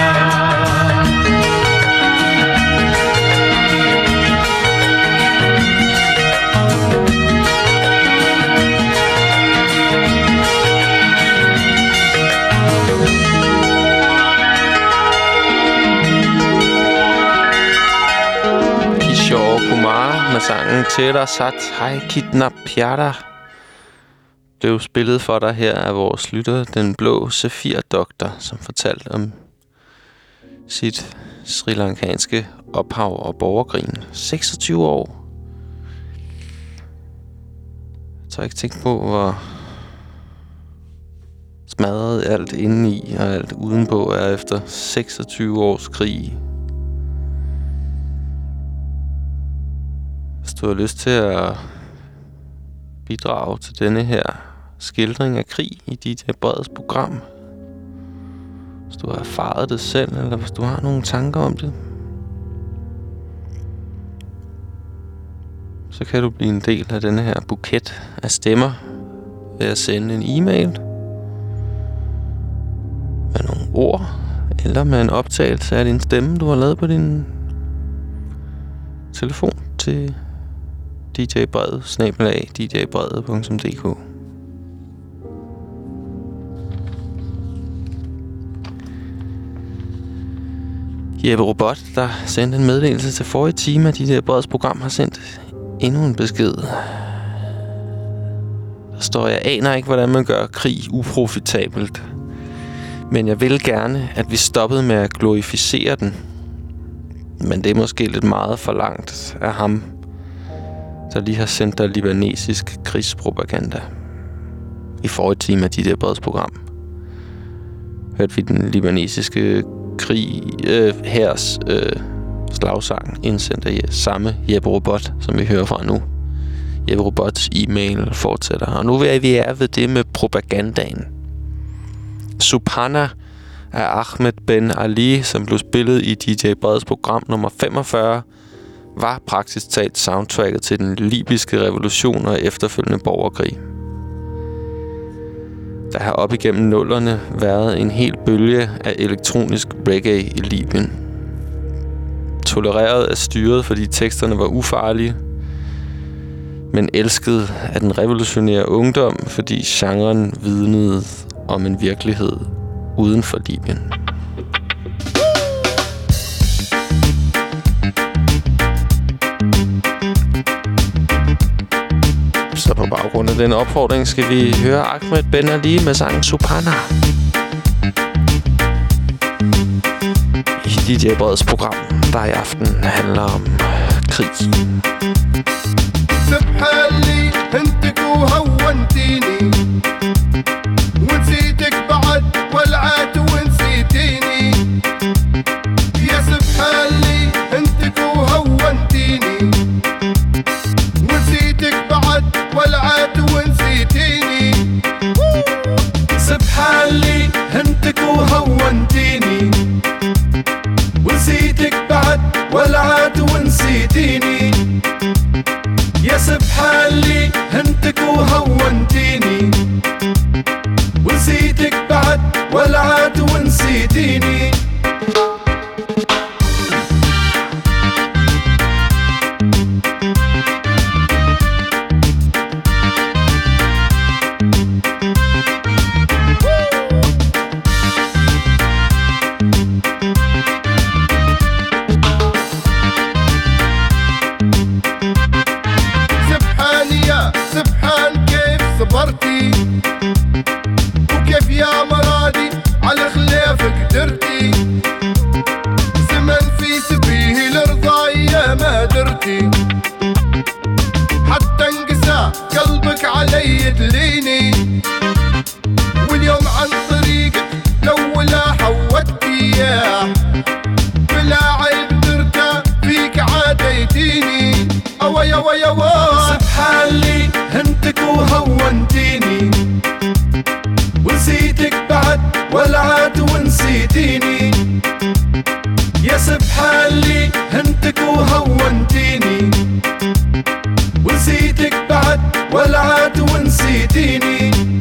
Kishore Kumar med sangen Tæra Sat Hai Kitna Pyara blev spillet for dig her af vores lytter, den blå Safir-doktor, som fortalte om sit srilankanske ophav og borgerkrigen. 26 år. Jeg tør ikke tænke på, hvor smadret alt indeni og alt udenpå er efter 26 års krig. Hvis du har lyst til at bidrage til denne her skildring af krig i DJ Breds program, hvis du har erfaret det selv, eller hvis du har nogle tanker om det, så kan du blive en del af denne her buket af stemmer ved at sende en e-mail med nogle ord, eller med en optagelse af din stemme, du har lavet på din telefon til djbred@djbrede.dk. Jeppe Robot, der sendte en meddelelse til forrige time af DJ Breds program, har sendt endnu en besked. Der står, jeg aner ikke, hvordan man gør krig uprofitabelt. Men jeg vil gerne, at vi stoppede med at glorificere den. Men det er måske lidt meget for langt af ham, der lige har sendt der libanesisk krigspropaganda. I forrige time af dit program hørte vi den libanesiske hærs slagsang indsendt af samme Jeppe Robot, som vi hører fra nu. Jeppe Robots e-mail fortsætter. Og nu er vi ved det med propagandaen. Subhana af Ahmed Ben Ali, som blev spillet i DJ Breds program nummer 45, var praktisk talt soundtracket til den libyske revolution og efterfølgende borgerkrig. Der har op igennem nullerne været en hel bølge af elektronisk reggae i Libyen. Tolereret af styret, fordi teksterne var ufarlige, men elsket af den revolutionære ungdom, fordi genren vidnede om en virkelighed uden for Libyen. Så på baggrund af den opfordring skal vi høre Ahmed Ben Ali med sangen Subhana. I DJ Breds program, der i aften handler om krig. سبحالي انتك وهونتيني ونسيتك بعد ولعت ونسيتيني يا سبحالي انتك وهونتيني ونسيتك بعد ولعت ونسيتيني سبحالي انتك وهونتيني ونسيتك بعد ولعت ونسيتيني يا سبحالي هنتك وهونتيني ونسيتك بعد ولعت ونسيتيني وكيف يا مرادي على خلافك درتي زمن في سبيل رضايا ما درتي حتى انقسى قلبك علي تليني واليوم عن طريقك لو ولا حودتي بلا عيب درتا فيك عاديتيني اويا ويا سبحالي هنتك وهونتيني ونسيتك بعد ولعت ونسيتيني يا سبحالي هنتك وهونتيني ونسيتك بعد ولعت ونسيتيني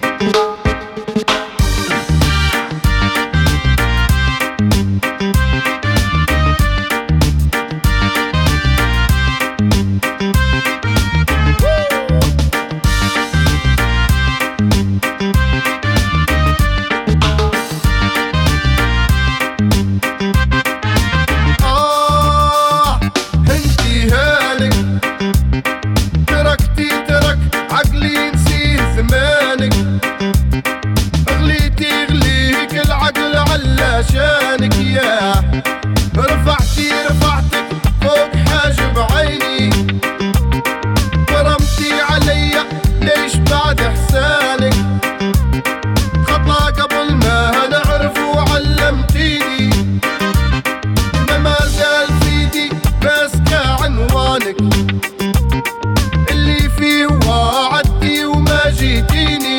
عشانك يا رفعتك فوق حاجب عيني كرمتي عليا ليش بعد احسانك خطا قبل ما نعرف وعلمتيني ما زال فيدي ماسكة عنوانك اللي فيه وعدتي وما جيتيني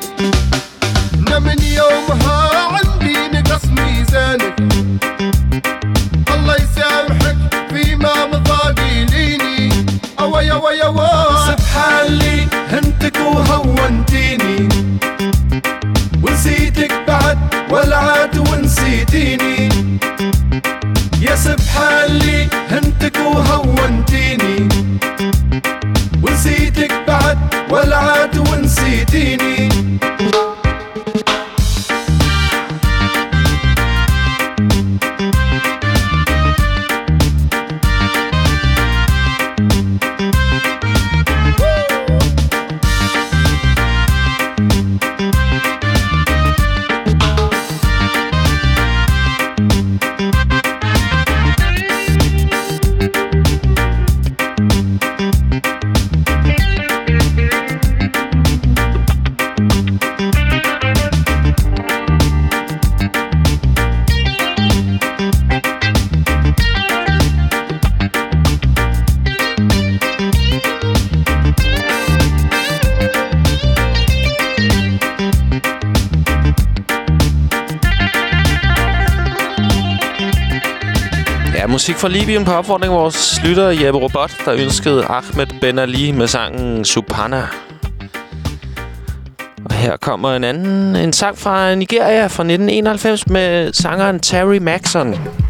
من يومها نقص ميزانك الله يسامحك فيما مضى قيليني اويا ويا سبحالي هنتك وهونتيني ونسيتك بعد ولعت ونسيتيني يا سبحالي هنتك وهونتيني ونسيتك بعد ولعت ونسيتيني musik fra Libyen på opfordring af vores lytter Jeppe Robot, der ønskede Ahmed Ben Ali med sangen Subhana. Og her kommer en sang fra Nigeria fra 1991 med sangeren Terry Maxon.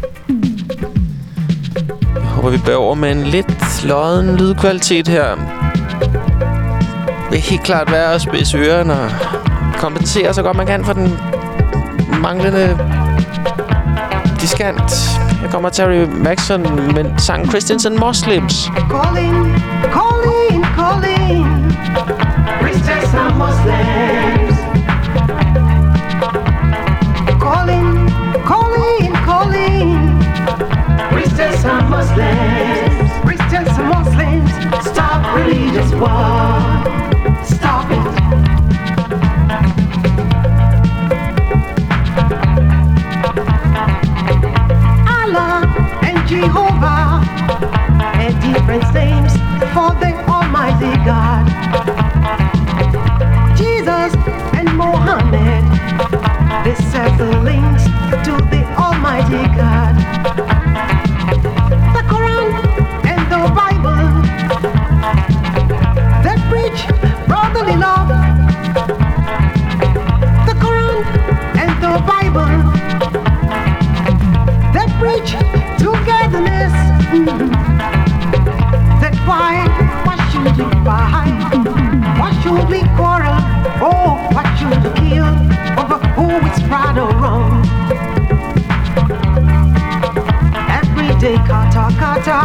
Jeg håber, vi bærer over med en lidt lodden lydkvalitet her. Det vil helt klart være at spidse ørerne og kompensere så godt man kan for den manglende diskant. Her kommer Terry Maxon med sangen Christians and Muslims. Calling, calling, calling, Christians and Muslims. Calling, calling, calling, Christians and Muslims. Christians and Muslims, stop religious war. Stop it. Jehovah and different names for the Almighty God. Jesus and Mohammed, they serve the links to the Almighty God. The Quran and the Bible, they preach brotherly love. The Quran and the Bible, they preach togetherness. That's why should we fight? Why should we quarrel? Oh, why should we kill over who is right or wrong? Every day kata kata,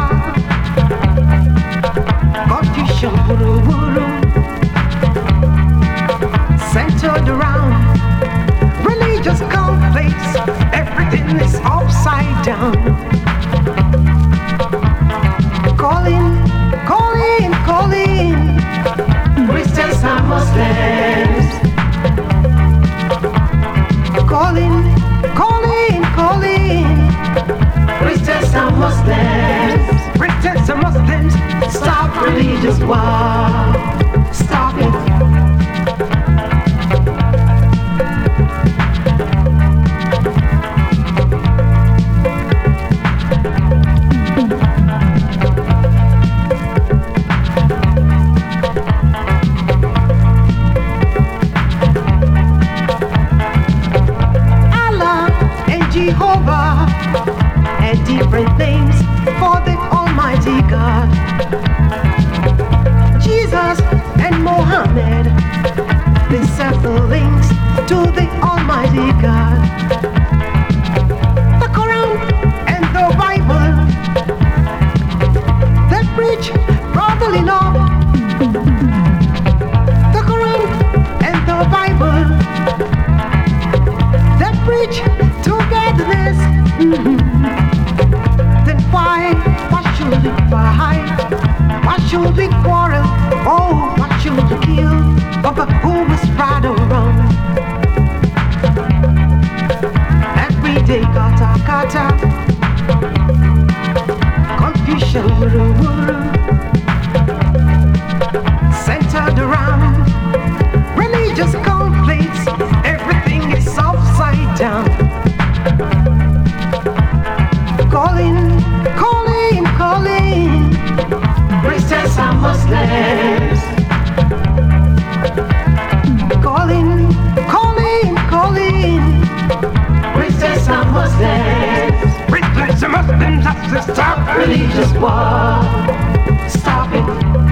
confusion wuru wuru, centered around religious conflicts. Everything is upside down. Calling, calling, calling, Christians and Muslims. Calling, calling, calling, Christians and Muslims. Christians and Muslims, stop religious war. Stop it. Jehovah and different names for the Almighty God. Jesus and Mohammed, they serve the links to the Almighty God. The Quran and the Bible, they preach brotherly love. The Quran and the Bible, they preach togetherness. Then why should we fight? Why should we quarrel? Oh, why should we kill over who is right or wrong? Every day kata kata, confusion wuru wuru, centered around religious conflicts. Everything is upside down. Calling, calling, calling, Christians and Muslims. Calling, calling, calling, Christians and Muslims. Christians and Muslims have to stop religious war. Stop it.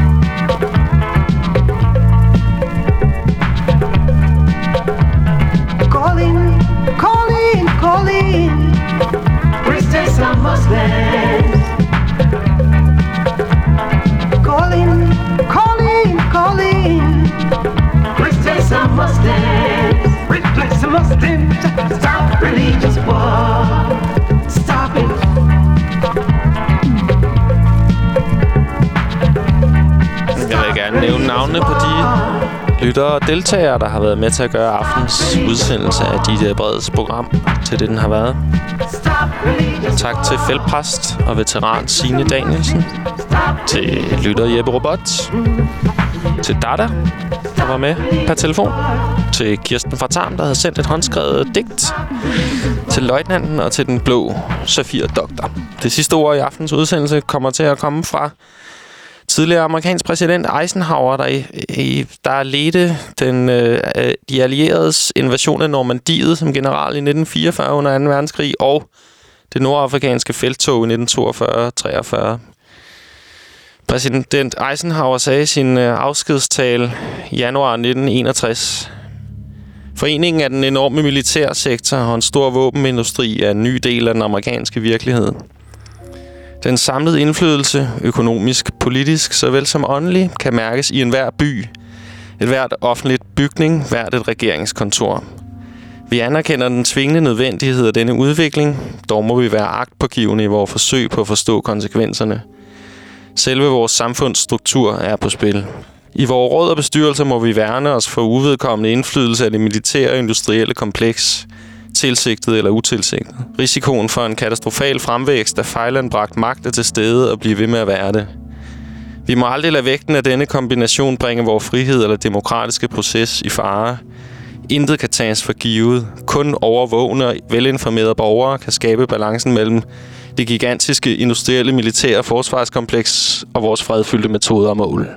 Calling, calling, calling, Christians and Muslims. Calling, calling, calling, Christians and Muslims. Christians and Muslims, stop religious war. Stop it. Jeg vil gerne nævne navnene på de lyttere og deltagere, der har været med til at gøre aftens udsendelse af DJ Breds program til det, den har været. Tak til feltpræst og veteran Signe Danielsen. Til lytter Jeppe Robot. Til Dada. der var med per telefon. Til Kirsten fra Tarm, der havde sendt et håndskrevet digt. Til løjtnanten og til den blå Safir-doktor. Det sidste ord i aftens udsendelse kommer til at komme fra tidligere amerikansk præsident Eisenhower, der ledte de allieredes invasion af Normandiet som general i 1944 under 2. verdenskrig, og det nordafrikanske felttog i 1942-43. Præsident Eisenhower sagde i sin afskedstale i januar 1961: Foreningen af den enorme militærsektor og en stor våbenindustri er en ny del af den amerikanske virkelighed. Den samlede indflydelse, økonomisk, politisk, såvel som åndelig, kan mærkes i enhver by, et hvert offentligt bygning, hvert et regeringskontor. Vi anerkender den tvingende nødvendighed af denne udvikling, dog må vi være agtpågivende i vores forsøg på at forstå konsekvenserne. Selve vores samfundsstruktur er på spil. I vores råd og bestyrelser må vi værne os for uvedkommende indflydelse af det militære og industrielle kompleks, tilsigtet eller utilsigtet. Risikoen for en katastrofal fremvækst af fejlanbragt magt er til stede og bliver ved med at være det. Vi må aldrig lade vægten af denne kombination bringe vores frihed eller demokratiske proces i fare. Intet kan tages for givet. Kun overvågne og velinformerede borgere kan skabe balancen mellem det gigantiske industrielle militære forsvarskompleks og vores fredfyldte metoder og mål.